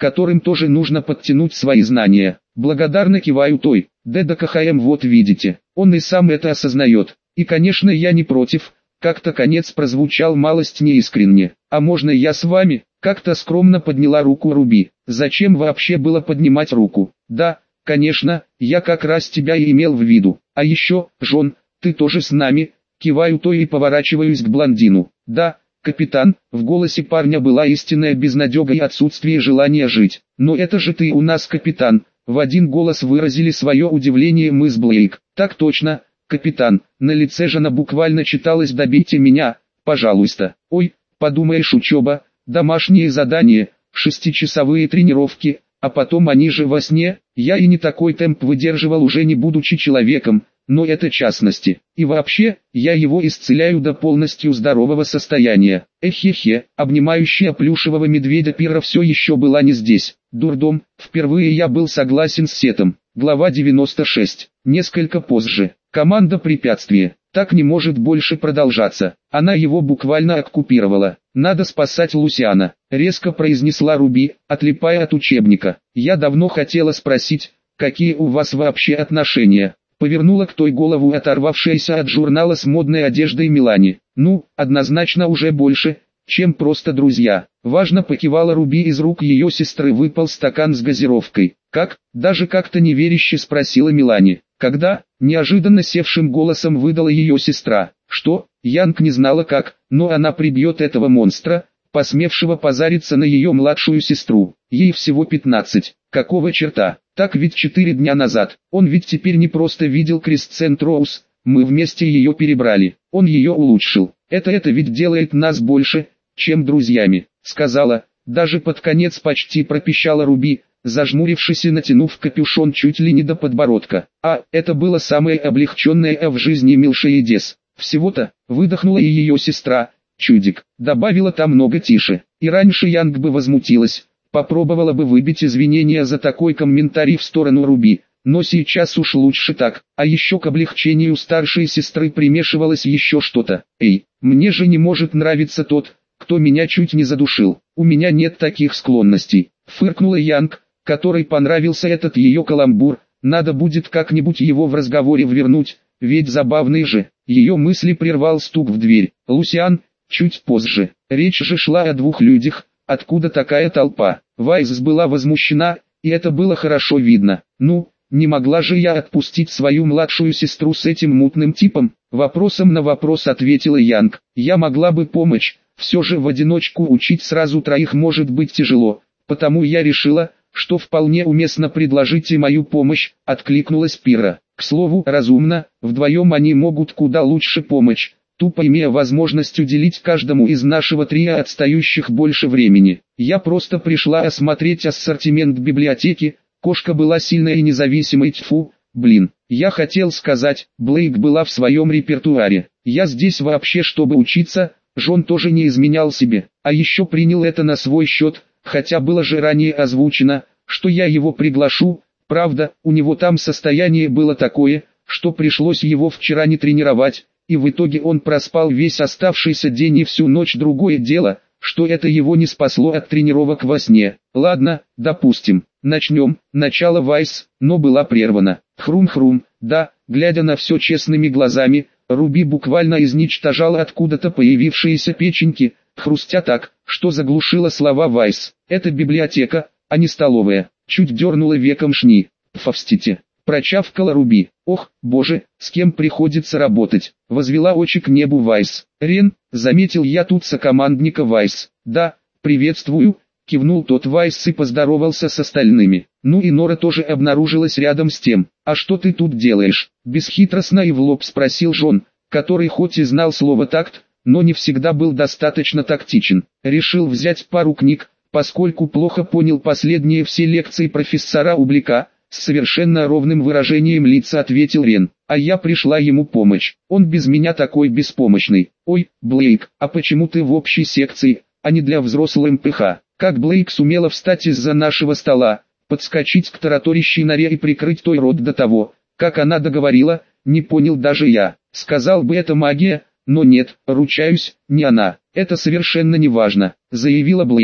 которым тоже нужно подтянуть свои знания. Благодарно киваю той. ДДКХМ, вот видите, он и сам это осознает. И конечно я не против. Как-то конец прозвучал малость неискренне. А можно я с вами? Как-то скромно подняла руку Руби. Зачем вообще было поднимать руку? Да, конечно, я как раз тебя и имел в виду. А еще, Жон, ты тоже с нами? Киваю то и поворачиваюсь к блондину. Да, капитан, в голосе парня была истинная безнадега и отсутствие желания жить. Но это же ты у нас капитан. В один голос выразили свое удивление мы с Блейк. Так точно, капитан. На лице Жона буквально читалось: добейте меня, пожалуйста. Ой, подумаешь, учеба, домашние задания, шестичасовые тренировки, а потом они же во сне. Я и не такой темп выдерживал, уже не будучи человеком, но это частности. И вообще, я его исцеляю до полностью здорового состояния. Эхе-хе, обнимающая плюшевого медведя Пира все еще была не здесь. Дурдом, впервые я был согласен с Сетом. Глава девяносто шесть. Несколько позже. Команда препятствия. Так не может больше продолжаться. Она его буквально оккупировала. Надо спасать Лусиана, резко произнесла Руби, отлипая от учебника. Я давно хотела спросить, какие у вас вообще отношения. Повернула к той голову оторвавшаяся от журнала с модной одеждой Мелани. Ну, однозначно уже больше, чем просто друзья. Важно покивала Руби, из рук ее сестры выпал стакан с газировкой. Как? Даже как-то неверяще спросила Мелани. Когда? Неожиданно севшим голосом выдала ее сестра. Что? Янг не знала как, но она прибьет этого монстра, посмевшего позариться на ее младшую сестру. Ей всего пятнадцать. Какого черта? Так ведь четыре дня назад. Он ведь теперь не просто видел Крисцент Роуз, мы вместе ее перебрали. Он ее улучшил. Это это ведь делает нас больше, чем друзьями, сказала. Даже под конец почти пропищала Руби, зажмурившись и натянув капюшон чуть ли не до подбородка. А, это было самое облегченное в жизни Милшиедес. Всего-то, выдохнула и ее сестра, чудик, добавила там много тише. И раньше Янг бы возмутилась, попробовала бы выбить извинения за такой комментарий в сторону Руби, но сейчас уж лучше так. А еще к облегчению старшей сестры примешивалось еще что-то. Эй, мне же не может нравиться тот, кто меня чуть не задушил. У меня нет таких склонностей. Фыркнула Янг, которой понравился этот ее каламбур. Надо будет как-нибудь его в разговоре ввернуть, ведь забавный же. Ее мысли прервал стук в дверь. Лусиан, чуть позже. Речь же шла о двух людях. Откуда такая толпа? Вайс была возмущена, и это было хорошо видно. Ну, не могла же я отпустить свою младшую сестру с этим мутным типом? Вопросом на вопрос ответила Янг. Я могла бы помочь, все же в одиночку учить сразу троих может быть тяжело, потому я решила, что вполне уместно предложить и мою помощь, откликнулась Пира. К слову, разумно, вдвоем они могут куда лучше помочь, тупо имея возможность уделить каждому из нашего трио отстающих больше времени. Я просто пришла осмотреть ассортимент библиотеки, кошка была сильной и независимой, тьфу, блин. Я хотел сказать, Блейк была в своем репертуаре. Я здесь вообще чтобы учиться, Жон тоже не изменял себе, а еще принял это на свой счет, хотя было же ранее озвучено, что я его приглашу. Правда, у него там состояние было такое, что пришлось его вчера не тренировать, и в итоге он проспал весь оставшийся день и всю ночь. Другое дело, что это его не спасло от тренировок во сне. Ладно, допустим, начнем. Начало Вайс, но была прервана. Хрум-хрум, да, глядя на все честными глазами, Руби буквально изничтожала откуда-то появившиеся печеньки, хрустя так, что заглушила слова Вайс. Это библиотека, а не столовая. Чуть дернула веком Шни. Фавстите. Прочавкала Руби. Ох, боже, с кем приходится работать. Возвела очи к небу Вайс. Рен, заметил я тут сокомандника Вайс. Да, приветствую, кивнул тот Вайс и поздоровался с остальными. Ну и Нора тоже обнаружилась рядом с тем. А что ты тут делаешь? Бесхитростно и в лоб спросил Жон, который хоть и знал слово такт, но не всегда был достаточно тактичен. Решил взять пару книг, поскольку плохо понял последние все лекции профессора Ублика. С совершенно ровным выражением лица ответил Рен. А я пришла ему помочь. Он без меня такой беспомощный. Ой, Блейк, а почему ты в общей секции, а не для взрослого эм пэ ха? Как Блейк сумела встать из-за нашего стола, подскочить к тараторящей Норе и прикрыть той рот до того, как она договорила, не понял даже я. Сказал бы, это магия, но нет, ручаюсь, не она. Это совершенно не важно, заявила Блейк.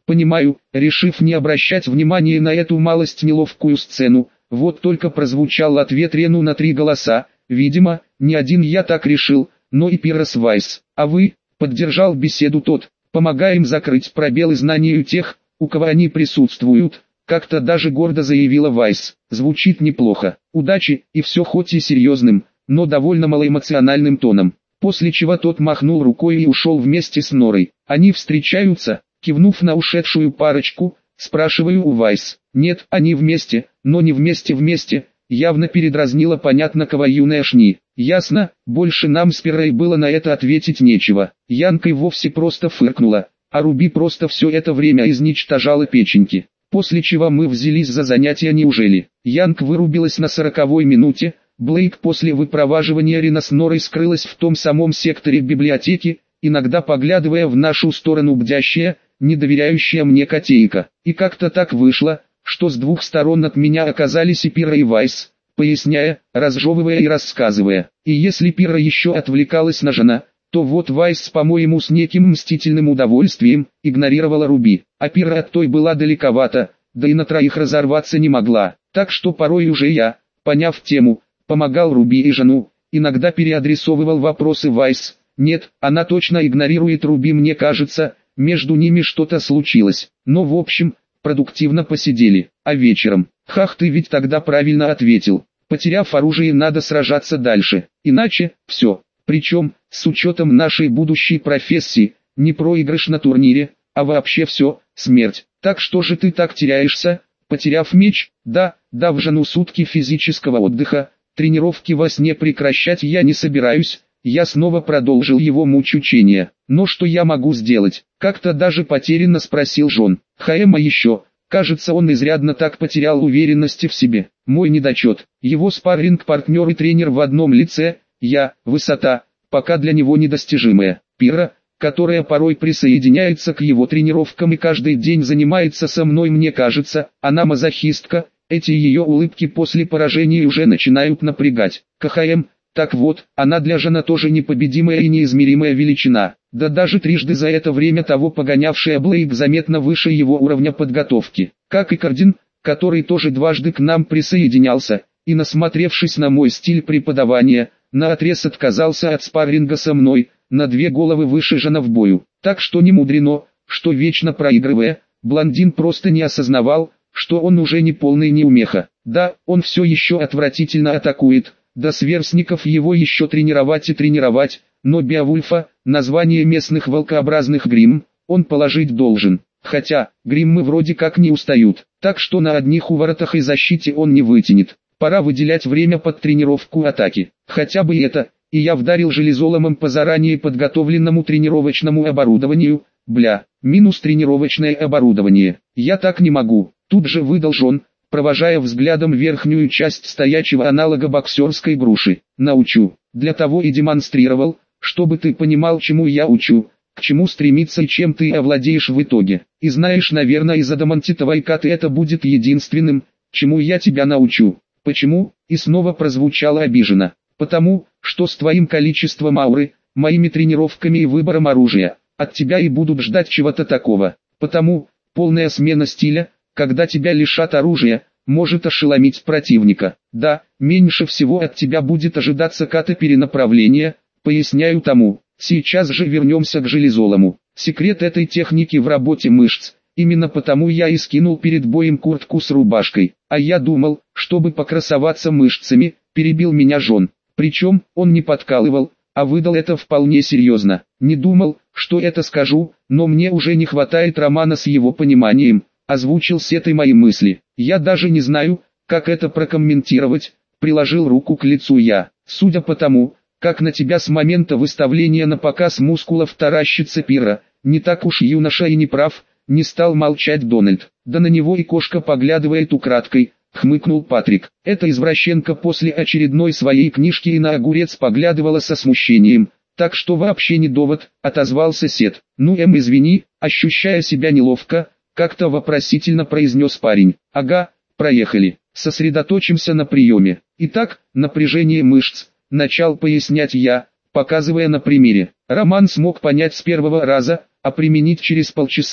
Понимаю, решив не обращать внимания на эту малость неловкую сцену, вот только прозвучал ответ Рену на три голоса. Видимо, не один я так решил, но и Пирос Вайс. А вы, поддержал беседу тот, помогаем закрыть пробелы знанию тех, у кого они присутствуют. Как-то даже гордо заявила Вайс. Звучит неплохо. Удачи, и все хоть и серьезным, но довольно малоэмоциональным тоном. После чего тот махнул рукой и ушел вместе с Норой. Они встречаются, кивнув на ушедшую парочку, спрашиваю у Вайс. Нет, они вместе, но не вместе-вместе, явно передразнила понятно кого юная Шни. Ясно, больше нам с Пирой было на это ответить нечего. Янка и вовсе просто фыркнула, а Руби просто все это время изничтожала печеньки. После чего мы взялись за занятия. Неужели? Янг вырубилась на сороковой минуте, Блейк после выпроваживания Рена с Норой скрылась в том самом секторе библиотеки, иногда поглядывая в нашу сторону бдящая, недоверяющая мне котейка. И как-то так вышло, что с двух сторон от меня оказались и Пира и Вайс, поясняя, разжевывая и рассказывая. И если Пира еще отвлекалась на жена, то вот Вайс, по-моему, с неким мстительным удовольствием, игнорировала Руби, а Пира от той была далековато, да и на троих разорваться не могла, так что порой уже я, поняв тему, помогал Руби и жену, иногда переадресовывал вопросы Вайс. Нет, она точно игнорирует Руби, мне кажется, между ними что-то случилось, но в общем, продуктивно посидели, а вечером, хах, ты ведь тогда правильно ответил, потеряв оружие надо сражаться дальше, иначе, все. Причем, с учетом нашей будущей профессии, не проигрыш на турнире, а вообще все, смерть. Так что же ты так теряешься, потеряв меч? Да, дав жену сутки физического отдыха, тренировки во сне прекращать я не собираюсь. Я снова продолжил его мучения. Но что я могу сделать? Как-то даже потерянно спросил Жон. Хаэма еще. Кажется, он изрядно так потерял уверенности в себе. Мой недочет. Его спарринг-партнер и тренер в одном лице. Я, высота, пока для него недостижимая. Пира, которая порой присоединяется к его тренировкам и каждый день занимается со мной, мне кажется, она мазохистка, эти ее улыбки после поражения уже начинают напрягать. КХМ, так вот, она для Жана тоже непобедимая и неизмеримая величина, да даже трижды за это время того погонявшая Блейк заметно выше его уровня подготовки, как и Кардин, который тоже дважды к нам присоединялся, и насмотревшись на мой стиль преподавания, наотрез отказался от спарринга со мной, на две головы выше Жана в бою. Так что не мудрено, что вечно проигрывая, блондин просто не осознавал, что он уже не полный неумеха. Да, он все еще отвратительно атакует, до сверстников его еще тренировать и тренировать, но Беовульфа, название местных волкообразных грим, он положить должен. Хотя, гриммы вроде как не устают, так что на одних уворотах и защите он не вытянет. Пора выделять время под тренировку атаки. Хотя бы это, и я вдарил железоломом по заранее подготовленному тренировочному оборудованию. Бля, минус тренировочное оборудование. Я так не могу. Тут же выдал Жон, провожая взглядом верхнюю часть стоячего аналога боксерской груши. Научу. Для того и демонстрировал, чтобы ты понимал, чему я учу, к чему стремиться и чем ты овладеешь в итоге. И знаешь, наверное, из адамантитовой каты это будет единственным, чему я тебя научу. Почему? И снова прозвучало обиженно. Потому, что с твоим количеством ауры, моими тренировками и выбором оружия, от тебя и будут ждать чего-то такого. Потому, полная смена стиля, когда тебя лишат оружия, может ошеломить противника. Да, меньше всего от тебя будет ожидаться ката перенаправления, поясняю тому. Сейчас же вернемся к железолому. Секрет этой техники в работе мышц. Именно потому я и скинул перед боем куртку с рубашкой. А я думал, чтобы покрасоваться мышцами, перебил меня Жон. Причем, он не подкалывал, а выдал это вполне серьезно. Не думал, что это скажу, но мне уже не хватает романа с его пониманием. Озвучил с этой мои мысли. Я даже не знаю, как это прокомментировать, приложил руку к лицу я. Судя по тому, как на тебя с момента выставления на показ мускулов таращится Пира, не так уж юноша и не прав. Не стал молчать Дональд. Да на него и кошка поглядывает украдкой, хмыкнул Патрик. Эта извращенка после очередной своей книжки и на огурец поглядывала со смущением. Так что вообще не довод, отозвался Сет. Ну эм извини, ощущая себя неловко, как-то вопросительно произнес парень. Ага, проехали. Сосредоточимся на приеме. Итак, напряжение мышц, начал пояснять я, показывая на примере. Роман смог понять с первого раза, а применить через полчаса.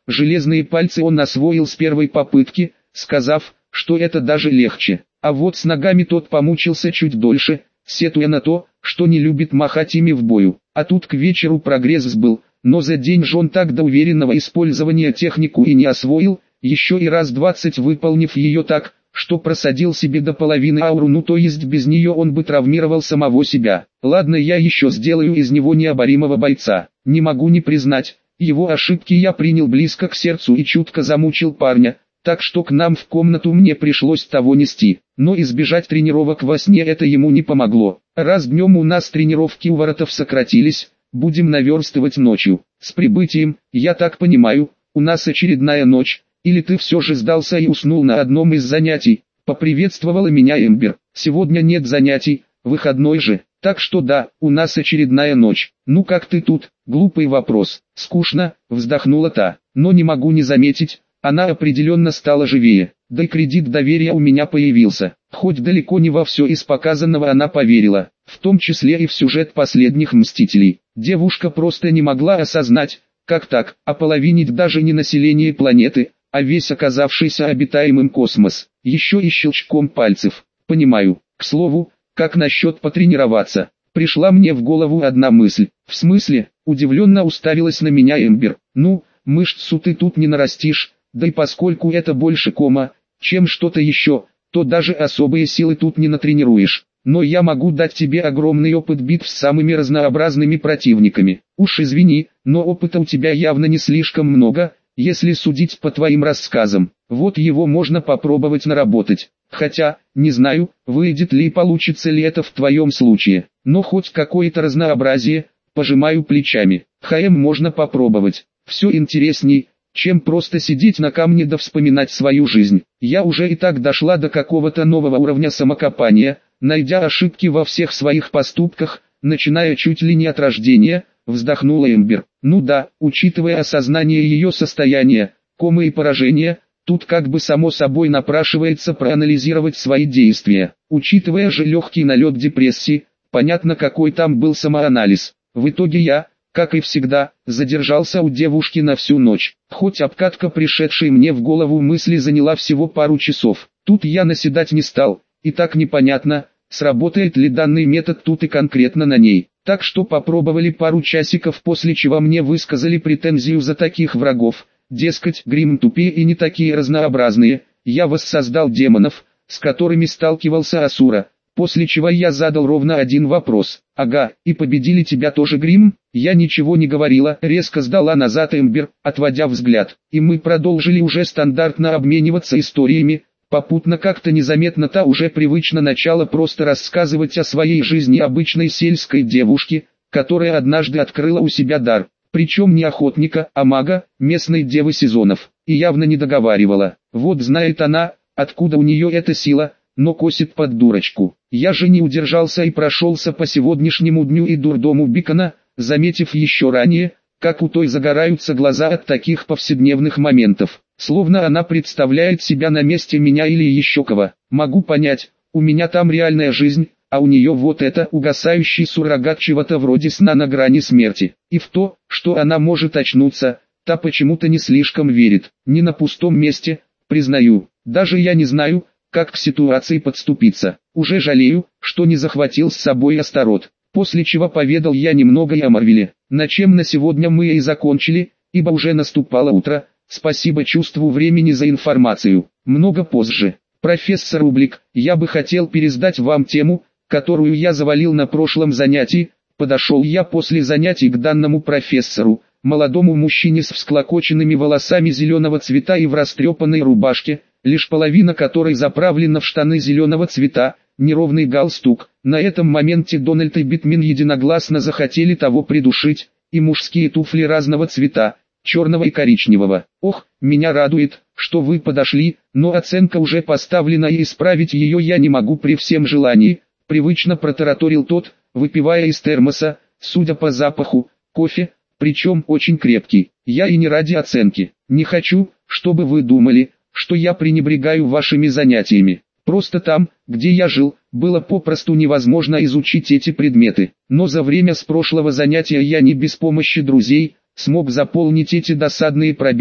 Железные пальцы он освоил с первой попытки, сказав, что это даже легче. А вот с ногами тот помучился чуть дольше, сетуя на то, что не любит махать ими в бою. А тут к вечеру прогресс был, но за день же он так до уверенного использования технику и не освоил, еще и раз двадцать выполнив ее так, что просадил себе до половины ауру, ну то есть без нее он бы травмировал самого себя. Ладно, я еще сделаю из него необоримого бойца. Не могу не признать, его ошибки я принял близко к сердцу и чутко замучил парня, так что к нам в комнату мне пришлось того нести. Но избежать тренировок во сне это ему не помогло. Раз днем у нас тренировки у воротов сократились, будем наверстывать ночью. С прибытием, я так понимаю, у нас очередная ночь. Или ты все же сдался и уснул на одном из занятий? Поприветствовала меня Эмбер. Сегодня нет занятий, выходной же. Так что да, у нас очередная ночь. Ну как ты тут? Глупый вопрос. Скучно, вздохнула та. Но не могу не заметить, она определенно стала живее. Да и кредит доверия у меня появился. Хоть далеко не во все из показанного она поверила. В том числе и в сюжет последних Мстителей. Девушка просто не могла осознать, как так, ополовинить даже не население планеты, а весь оказавшийся обитаемым космос, еще и щелчком пальцев. Понимаю. К слову, как насчет потренироваться? Пришла мне в голову одна мысль. В смысле? Удивленно уставилась на меня Эмбер. Ну, мышцу ты тут не нарастишь, да и поскольку это больше кома, чем что-то еще, то даже особые силы тут не натренируешь. Но я могу дать тебе огромный опыт битв с самыми разнообразными противниками. Уж извини, но опыта у тебя явно не слишком много, если судить по твоим рассказам. Вот его можно попробовать наработать. Хотя, не знаю, выйдет ли и получится ли это в твоем случае. Но хоть какое-то разнообразие, пожимаю плечами. ХМ можно попробовать. Все интересней, чем просто сидеть на камне да вспоминать свою жизнь. Я уже и так дошла до какого-то нового уровня самокопания, найдя ошибки во всех своих поступках, начиная чуть ли не от рождения, вздохнула Эмбер. Ну да, учитывая осознание ее состояния, комы и поражения, тут как бы само собой напрашивается проанализировать свои действия. Учитывая же легкий налет депрессии, понятно какой там был самоанализ. В итоге я, как и всегда, задержался у девушки на всю ночь. Хоть обкатка пришедшей мне в голову мысли заняла всего пару часов. Тут я наседать не стал, и так непонятно, сработает ли данный метод тут и конкретно на ней. Так что попробовали пару часиков, после чего мне высказали претензию за таких врагов. Дескать, грим тупее и не такие разнообразные. Я воссоздал демонов, с которыми сталкивался Асура. После чего я задал ровно один вопрос. Ага, и победили тебя тоже грим? Я ничего не говорила, резко сдала назад Эмбер, отводя взгляд. И мы продолжили уже стандартно обмениваться историями. Попутно как-то незаметно та уже привычно начала просто рассказывать о своей жизни обычной сельской девушки, которая однажды открыла у себя дар, причем не охотника, а мага, местной девы сезонов, и явно не договаривала. Вот знает она, откуда у нее эта сила, но косит под дурочку. Я же не удержался и прошелся по сегодняшнему дню и дурдому Бикона, заметив еще ранее, как у той загораются глаза от таких повседневных моментов. Словно она представляет себя на месте меня или еще кого. Могу понять, у меня там реальная жизнь, а у нее вот это угасающий суррогат чего-то вроде сна на грани смерти. И в то, что она может очнуться, та почему-то не слишком верит. Не на пустом месте, признаю. Даже я не знаю, как к ситуации подступиться. Уже жалею, что не захватил с собой Астарот. После чего поведал я немного и о Марвеле, на чем на сегодня мы и закончили, ибо уже наступало утро. Спасибо чувству времени за информацию. Много позже. Профессор Ублик, я бы хотел пересдать вам тему, которую я завалил на прошлом занятии. Подошел я после занятий к данному профессору, молодому мужчине с всклокоченными волосами зеленого цвета и в растрепанной рубашке, лишь половина которой заправлена в штаны зеленого цвета, неровный галстук. На этом моменте Дональд и Битмен единогласно захотели того придушить, и мужские туфли разного цвета, черного и коричневого. Ох, меня радует, что вы подошли, но оценка уже поставлена и исправить ее я не могу при всем желании, привычно протараторил тот, выпивая из термоса, судя по запаху, кофе, причем очень крепкий. Я и не ради оценки. Не хочу, чтобы вы думали, что я пренебрегаю вашими занятиями. Просто там, где я жил, было попросту невозможно изучить эти предметы. Но за время с прошлого занятия я не без помощи друзей смог заполнить эти досадные пробелы,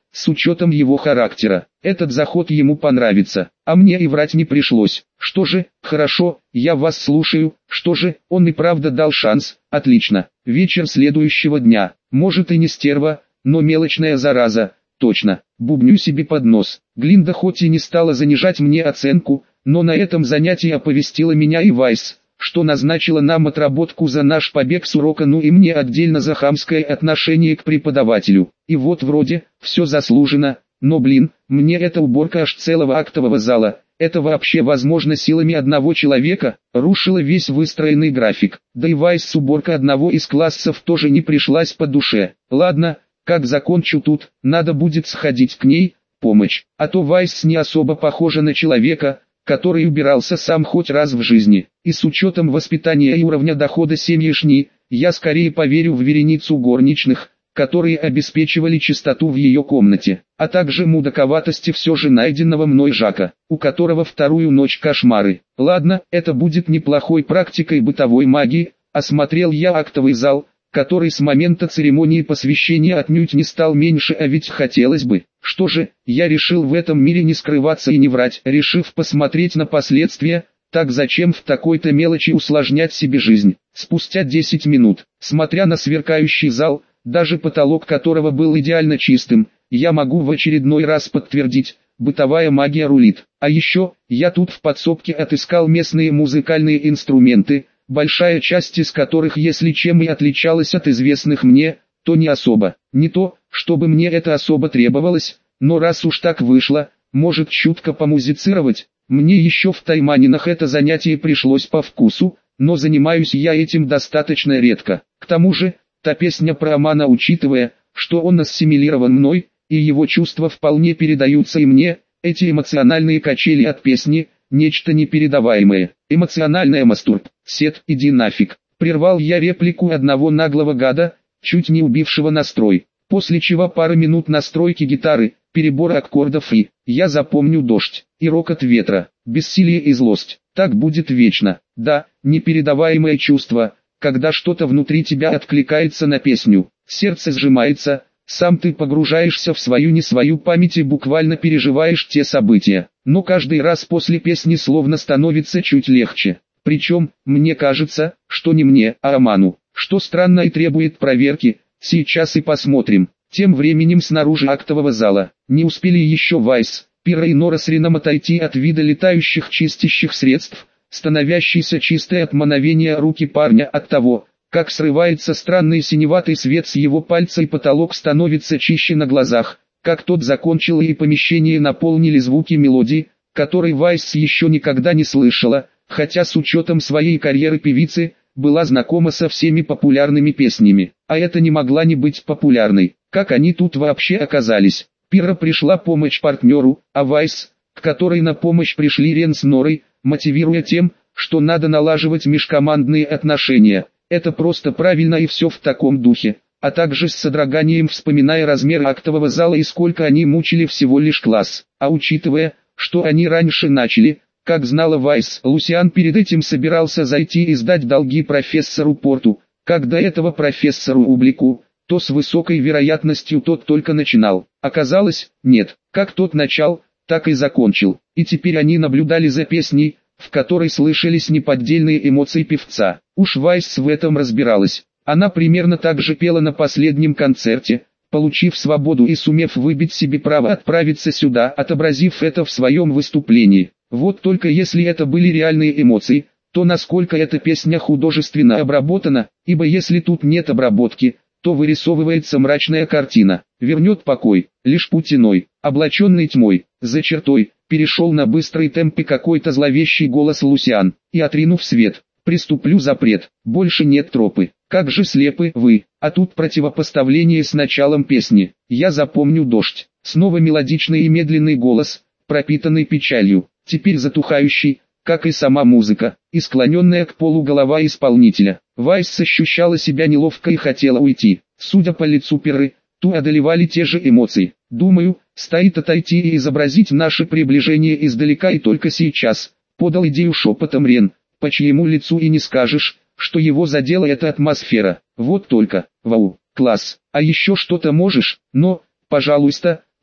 с учетом его характера. Этот заход ему понравится, а мне и врать не пришлось. Что же, хорошо, я вас слушаю. Что же, он и правда дал шанс, отлично. Вечер следующего дня, может и не стерва, но мелочная зараза, точно. Бубню себе под нос. Глинда хоть и не стала занижать мне оценку, но на этом занятии оповестила меня и Вайс, что назначила нам отработку за наш побег с урока, ну и мне отдельно за хамское отношение к преподавателю. И вот вроде, все заслужено, но блин, мне эта уборка аж целого актового зала, это вообще возможно силами одного человека, рушила весь выстроенный график. Да и Вайс уборка одного из классов тоже не пришлась по душе. Ладно, как закончу тут, надо будет сходить к ней, помочь, а то Вайс не особо похожа на человека, который убирался сам хоть раз в жизни. И с учетом воспитания и уровня дохода семьи, я скорее поверю в вереницу горничных, которые обеспечивали чистоту в ее комнате, а также мудаковатости все же найденного мной Жака, у которого вторую ночь кошмары. Ладно, это будет неплохой практикой бытовой магии. Осмотрел я актовый зал, который с момента церемонии посвящения отнюдь не стал меньше, а ведь хотелось бы. Что же, я решил в этом мире не скрываться и не врать, решив посмотреть на последствия. Так зачем в такой-то мелочи усложнять себе жизнь? Спустя десять минут, смотря на сверкающий зал, даже потолок которого был идеально чистым, я могу в очередной раз подтвердить, бытовая магия рулит. А еще, я тут в подсобке отыскал местные музыкальные инструменты, большая часть из которых, если чем и отличалась от известных мне, то не особо. Не то, чтобы мне это особо требовалось, но раз уж так вышло, может чутко помузицировать. Мне еще в Тайманинах это занятие пришлось по вкусу, но занимаюсь я этим достаточно редко. К тому же, та песня про Амана, учитывая, что он ассимилирован мной, и его чувства вполне передаются и мне, эти эмоциональные качели от песни, нечто непередаваемое. Эмоциональная мастурб. Сет, иди нафиг. Прервал я реплику одного наглого гада, чуть не убившего настрой. После чего пара минут настройки гитары, перебора аккордов и, я запомню, дождь, и рокот ветра, бессилие и злость. Так будет вечно. Да, непередаваемое чувство, когда что-то внутри тебя откликается на песню. Сердце сжимается, сам ты погружаешься в свою не свою память и буквально переживаешь те события. Но каждый раз после песни словно становится чуть легче. Причем, мне кажется, что не мне, а Аману. Что странно и требует проверки. Сейчас и посмотрим. Тем временем снаружи актового зала, не успели еще Вайс, Пира и Нора с Реном отойти от вида летающих чистящих средств, становящейся чистой от мановения руки парня, от того, как срывается странный синеватый свет с его пальца и потолок становится чище на глазах, как тот закончил и помещение наполнили звуки мелодии, которой Вайс еще никогда не слышала, хотя с учетом своей карьеры певицы, была знакома со всеми популярными песнями, а это не могла не быть популярной. Как они тут вообще оказались? Пира пришла помочь партнеру, а Вайс, к которой на помощь пришли Рен с Норой, мотивируя тем, что надо налаживать межкомандные отношения. Это просто правильно и все в таком духе, а также с содроганием вспоминая размер актового зала и сколько они мучили всего лишь класс. А учитывая, что они раньше начали, как знала Вайс, Лусиан перед этим собирался зайти и сдать долги профессору Порту, как до этого профессору Ублику, то с высокой вероятностью тот только начинал. Оказалось, нет, как тот начал, так и закончил. И теперь они наблюдали за песней, в которой слышались неподдельные эмоции певца. Уж Вайс в этом разбиралась. Она примерно так же пела на последнем концерте, получив свободу и сумев выбить себе право отправиться сюда, отобразив это в своем выступлении. Вот только если это были реальные эмоции, то насколько эта песня художественно обработана, ибо если тут нет обработки, то вырисовывается мрачная картина. Вернет покой, лишь путь иной, облаченный тьмой, за чертой, перешел на быстрый темпе какой-то зловещий голос Лусиан, и отринув свет, приступлю запрет, больше нет тропы, как же слепы вы, а тут противопоставление с началом песни, я запомню дождь, снова мелодичный и медленный голос, пропитанный печалью, теперь затухающий, как и сама музыка, и склоненная к полу голова исполнителя. Вайс ощущала себя неловко и хотела уйти. Судя по лицу Пиры, ту одолевали те же эмоции. Думаю, стоит отойти и изобразить наше приближение издалека, и только сейчас, подал идею шепотом Рен, по чьему лицу и не скажешь, что его задела эта атмосфера. Вот только, вау, класс, а еще что-то можешь, но, пожалуйста,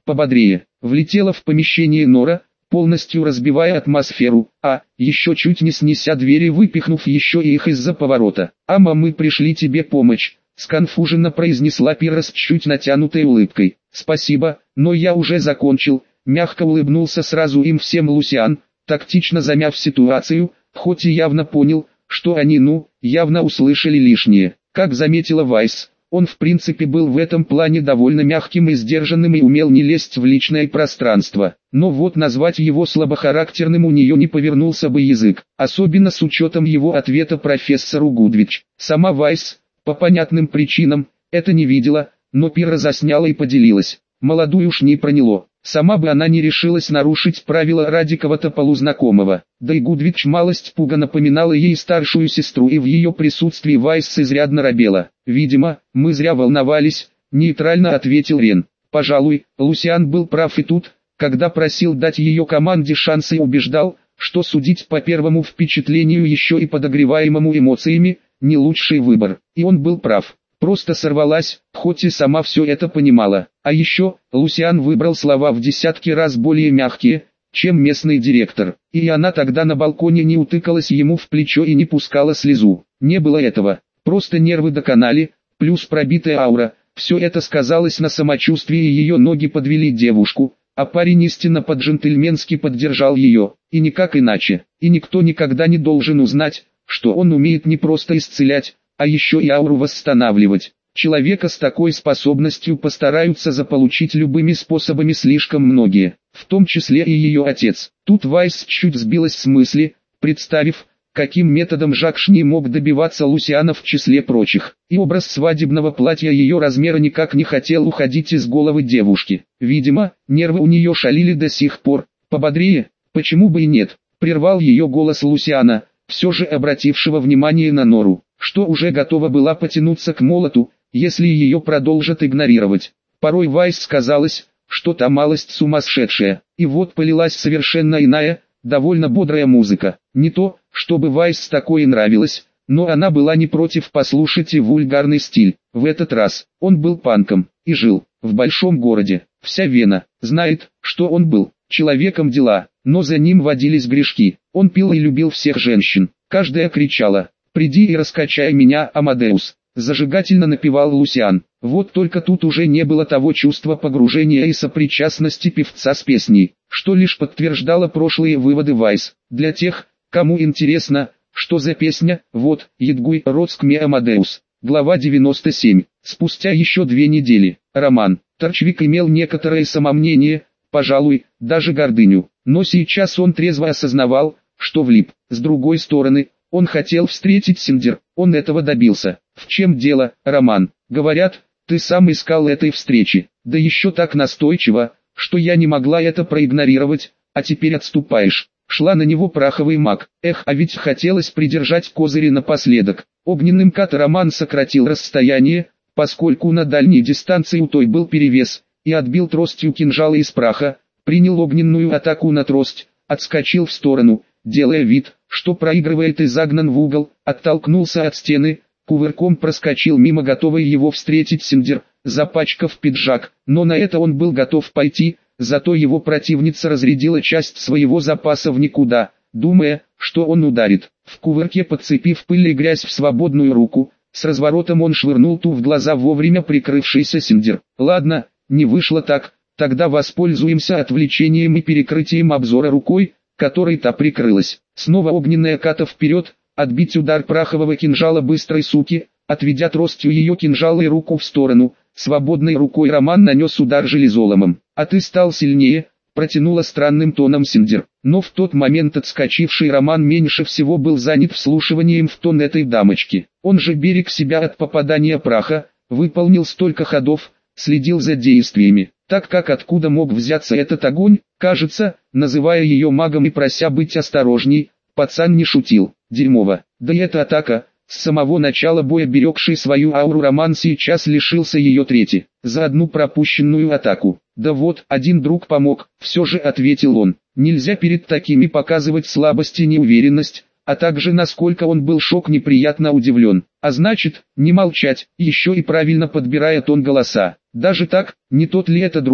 пободрее, влетела в помещение Нора, полностью разбивая атмосферу, а, еще чуть не снеся двери, выпихнув еще и их из-за поворота. «Ама, мы пришли тебе помочь», — сконфуженно произнесла Пира с чуть натянутой улыбкой. «Спасибо, но я уже закончил», — мягко улыбнулся сразу им всем Лусиан, тактично замяв ситуацию, хоть и явно понял, что они ну, явно услышали лишнее. Как заметила Вайс, он в принципе был в этом плане довольно мягким и сдержанным и умел не лезть в личное пространство. Но вот назвать его слабохарактерным у нее не повернулся бы язык, особенно с учетом его ответа профессору Гудвич. Сама Вайс, по понятным причинам, это не видела, но Пира засняла и поделилась. Молодую уж не проняло. Сама бы она не решилась нарушить правила ради кого-то полузнакомого. Да и Гудвич малость пуга напоминала ей старшую сестру, и в ее присутствии Вайс изрядно робела. «Видимо, мы зря волновались», — нейтрально ответил Рен. Пожалуй, Лусиан был прав и тут, когда просил дать ее команде шансы и убеждал, что судить по первому впечатлению еще и подогреваемому эмоциями, не лучший выбор. И он был прав. Просто сорвалась, хоть и сама все это понимала. А еще, Лусиан выбрал слова в десятки раз более мягкие, чем местный директор. И она тогда на балконе не утыкалась ему в плечо и не пускала слезу. Не было этого. Просто нервы доконали, плюс пробитая аура. Все это сказалось на самочувствии, и ее ноги подвели девушку, а парень истинно по-джентльменски поддержал ее. И никак иначе. И никто никогда не должен узнать, что он умеет не просто исцелять, а еще и ауру восстанавливать. Человека с такой способностью постараются заполучить любыми способами слишком многие, в том числе и ее отец. Тут Вайс чуть сбилась с мысли, представив, каким методом Жак Шни мог добиваться Лусиана в числе прочих. И образ свадебного платья ее размера никак не хотел уходить из головы девушки. Видимо, нервы у нее шалили до сих пор. «Пободрее, почему бы и нет», — прервал ее голос Лусиана, все же обратившего внимание на Нору, что уже готова была потянуться к молоту, если ее продолжат игнорировать. Порой Вайс казалось, что та малость сумасшедшая, и вот полилась совершенно иная, довольно бодрая музыка. Не то, чтобы Вайс такое нравилось, но она была не против послушать и вульгарный стиль. В этот раз он был панком и жил в большом городе. Вся Вена знает, что он был человеком дела, но за ним водились грешки. Он пил и любил всех женщин. Каждая кричала: «Приди и раскачай меня, Амадеус», зажигательно напевал Лусиан. Вот только тут уже не было того чувства погружения и сопричастности певца с песней, что лишь подтверждало прошлые выводы Вайс. Для тех, кому интересно, что за песня, вот, «Едгуй Роцкме Амадеус», глава девяносто семь. Спустя еще две недели, Роман Торчвик имел некоторое самомнение, пожалуй, даже гордыню, но сейчас он трезво осознавал, что влип. С другой стороны, он хотел встретить Синдер, он этого добился. В чем дело, Роман? Говорят, ты сам искал этой встречи, да еще так настойчиво, что я не могла это проигнорировать, а теперь отступаешь. Шла на него праховый маг. Эх, а ведь хотелось придержать козыри напоследок. Огненным кат Роман сократил расстояние, поскольку на дальней дистанции у той был перевес, и отбил тростью кинжала из праха, принял огненную атаку на трость, отскочил в сторону, делая вид, что проигрывает и загнан в угол, оттолкнулся от стены, кувырком проскочил мимо готовой его встретить Синдер, запачкав пиджак, но на это он был готов пойти, зато его противница разрядила часть своего запаса в никуда, думая, что он ударит. В кувырке, подцепив пыль и грязь в свободную руку, с разворотом он швырнул ту в глаза вовремя прикрывшийся Синдер. Ладно, не вышло так, тогда воспользуемся отвлечением и перекрытием обзора рукой, которой та прикрылась. Снова огненная ката вперед, отбить удар прахового кинжала быстрой суки, отведя тростью ее кинжал и руку в сторону. Свободной рукой Роман нанес удар железоломом. «А ты стал сильнее», — протянула странным тоном Синдер. Но в тот момент отскочивший Роман меньше всего был занят вслушиванием в тон этой дамочки. Он же берег себя от попадания праха, выполнил столько ходов, следил за действиями. Так как откуда мог взяться этот огонь, кажется, называя ее магом и прося быть осторожней, пацан не шутил. Дерьмово. Да и эта атака, с самого начала боя берегший свою ауру Роман сейчас лишился ее трети, за одну пропущенную атаку. Да вот, один друг помог, все же ответил он. Нельзя перед такими показывать слабость и неуверенность, а также насколько он был шок неприятно удивлен. А значит, не молчать, еще и правильно подбирая тон голоса. Даже так, не тот ли это друг,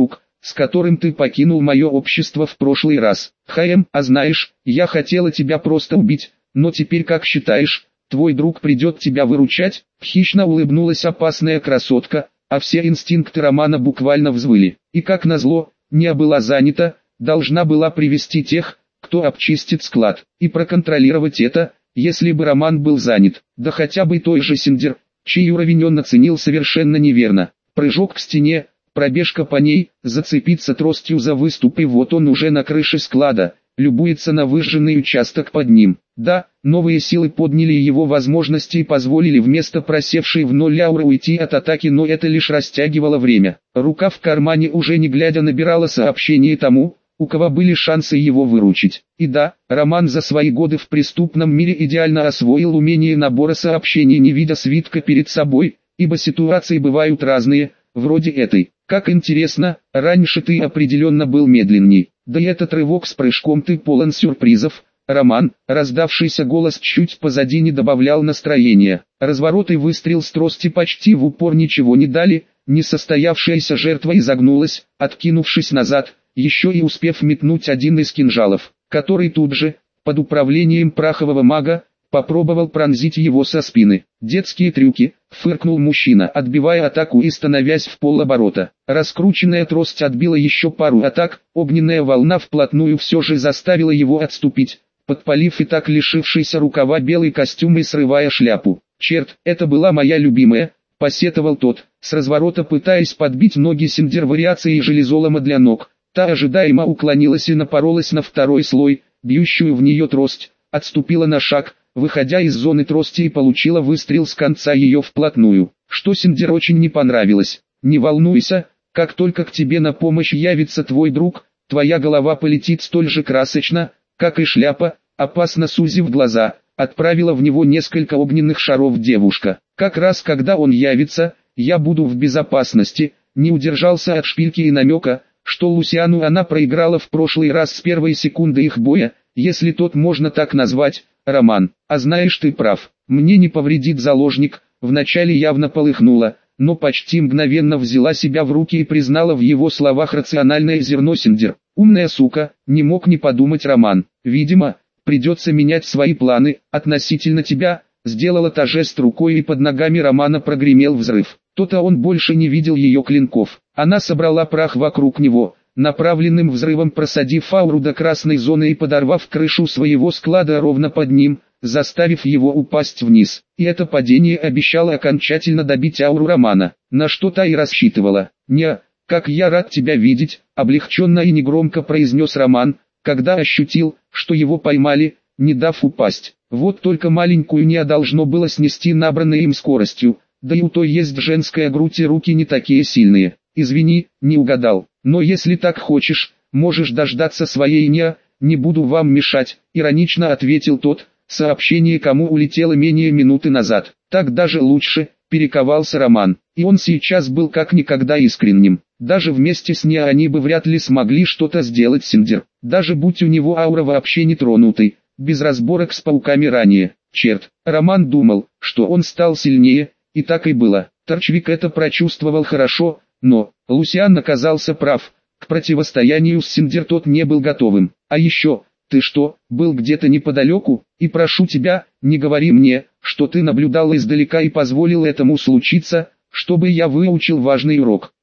с которым ты покинул мое общество в прошлый раз. Хаем, а знаешь, я хотела тебя просто убить, но теперь как считаешь, твой друг придет тебя выручать?» Хищно улыбнулась опасная красотка, а все инстинкты Романа буквально взвыли. И как назло, не была занята, должна была привести тех, кто обчистит склад, и проконтролировать это, если бы Роман был занят. Да хотя бы той же Синдер, чей уровень он оценил совершенно неверно. Прыжок к стене, пробежка по ней, зацепиться тростью за выступ, и вот он уже на крыше склада, любуется на выжженный участок под ним. Да, новые силы подняли его возможности и позволили вместо просевшей в ноль ауры уйти от атаки, но это лишь растягивало время. Рука в кармане уже не глядя набирала сообщение тому, у кого были шансы его выручить. И да, Роман за свои годы в преступном мире идеально освоил умение набора сообщений, не видя свитка перед собой, ибо ситуации бывают разные, вроде этой. Как интересно, раньше ты определенно был медленней. Да и этот рывок с прыжком ты полон сюрпризов, Роман. Раздавшийся голос чуть позади не добавлял настроения. Разворот и выстрел с трости почти в упор ничего не дали, несостоявшаяся жертва изогнулась, откинувшись назад, еще и успев метнуть один из кинжалов, который тут же, под управлением прахового мага, попробовал пронзить его со спины. «Детские трюки», — фыркнул мужчина, отбивая атаку и становясь в полоборота. Раскрученная трость отбила еще пару атак, огненная волна вплотную все же заставила его отступить, подпалив и так лишившийся рукава белый костюм и срывая шляпу. «Черт, это была моя любимая», — посетовал тот, с разворота пытаясь подбить ноги Синдер вариацией железолома для ног. Та ожидаемо уклонилась и напоролась на второй слой, бьющую в нее трость, отступила на шаг, выходя из зоны трости, и получила выстрел с конца ее вплотную, что Синдер очень не понравилось. «Не волнуйся, как только к тебе на помощь явится твой друг, твоя голова полетит столь же красочно, как и шляпа», опасно сузив глаза, отправила в него несколько огненных шаров девушка. «Как раз когда он явится, я буду в безопасности», не удержался от шпильки и намека, что Лусиану она проиграла в прошлый раз с первой секунды их боя, если тот можно так назвать. «Роман, а знаешь, ты прав, мне не повредит заложник», вначале явно полыхнула, но почти мгновенно взяла себя в руки и признала в его словах рациональное зерно Синдер. «Умная сука», не мог не подумать Роман, «видимо, придется менять свои планы относительно тебя», сделала та жест рукой, и под ногами Романа прогремел взрыв. То-то он больше не видел ее клинков. Она собрала прах вокруг него, направленным взрывом просадив ауру до красной зоны и подорвав крышу своего склада ровно под ним, заставив его упасть вниз. И это падение обещало окончательно добить ауру Романа, на что та и рассчитывала. «Не, как я рад тебя видеть», облегченно и негромко произнес Роман, когда ощутил, что его поймали, не дав упасть. Вот только маленькую не должно было снести набранной им скоростью, да и у той есть женская грудь и руки не такие сильные. «Извини, не угадал, но если так хочешь, можешь дождаться своей не, не буду вам мешать», иронично ответил тот, сообщение кому улетело менее минуты назад. «Так даже лучше», перековался Роман, и он сейчас был как никогда искренним. Даже вместе с ней они бы вряд ли смогли что-то сделать Синдер, даже будь у него аура вообще не тронутой, без разборок с пауками ранее. Черт, Роман думал, что он стал сильнее, и так и было. Торчвик это прочувствовал хорошо, но Лусиан оказался прав, к противостоянию с Синдер тот не был готовым. «А еще, ты что, был где-то неподалеку? И прошу тебя, не говори мне, что ты наблюдал издалека и позволил этому случиться, чтобы я выучил важный урок».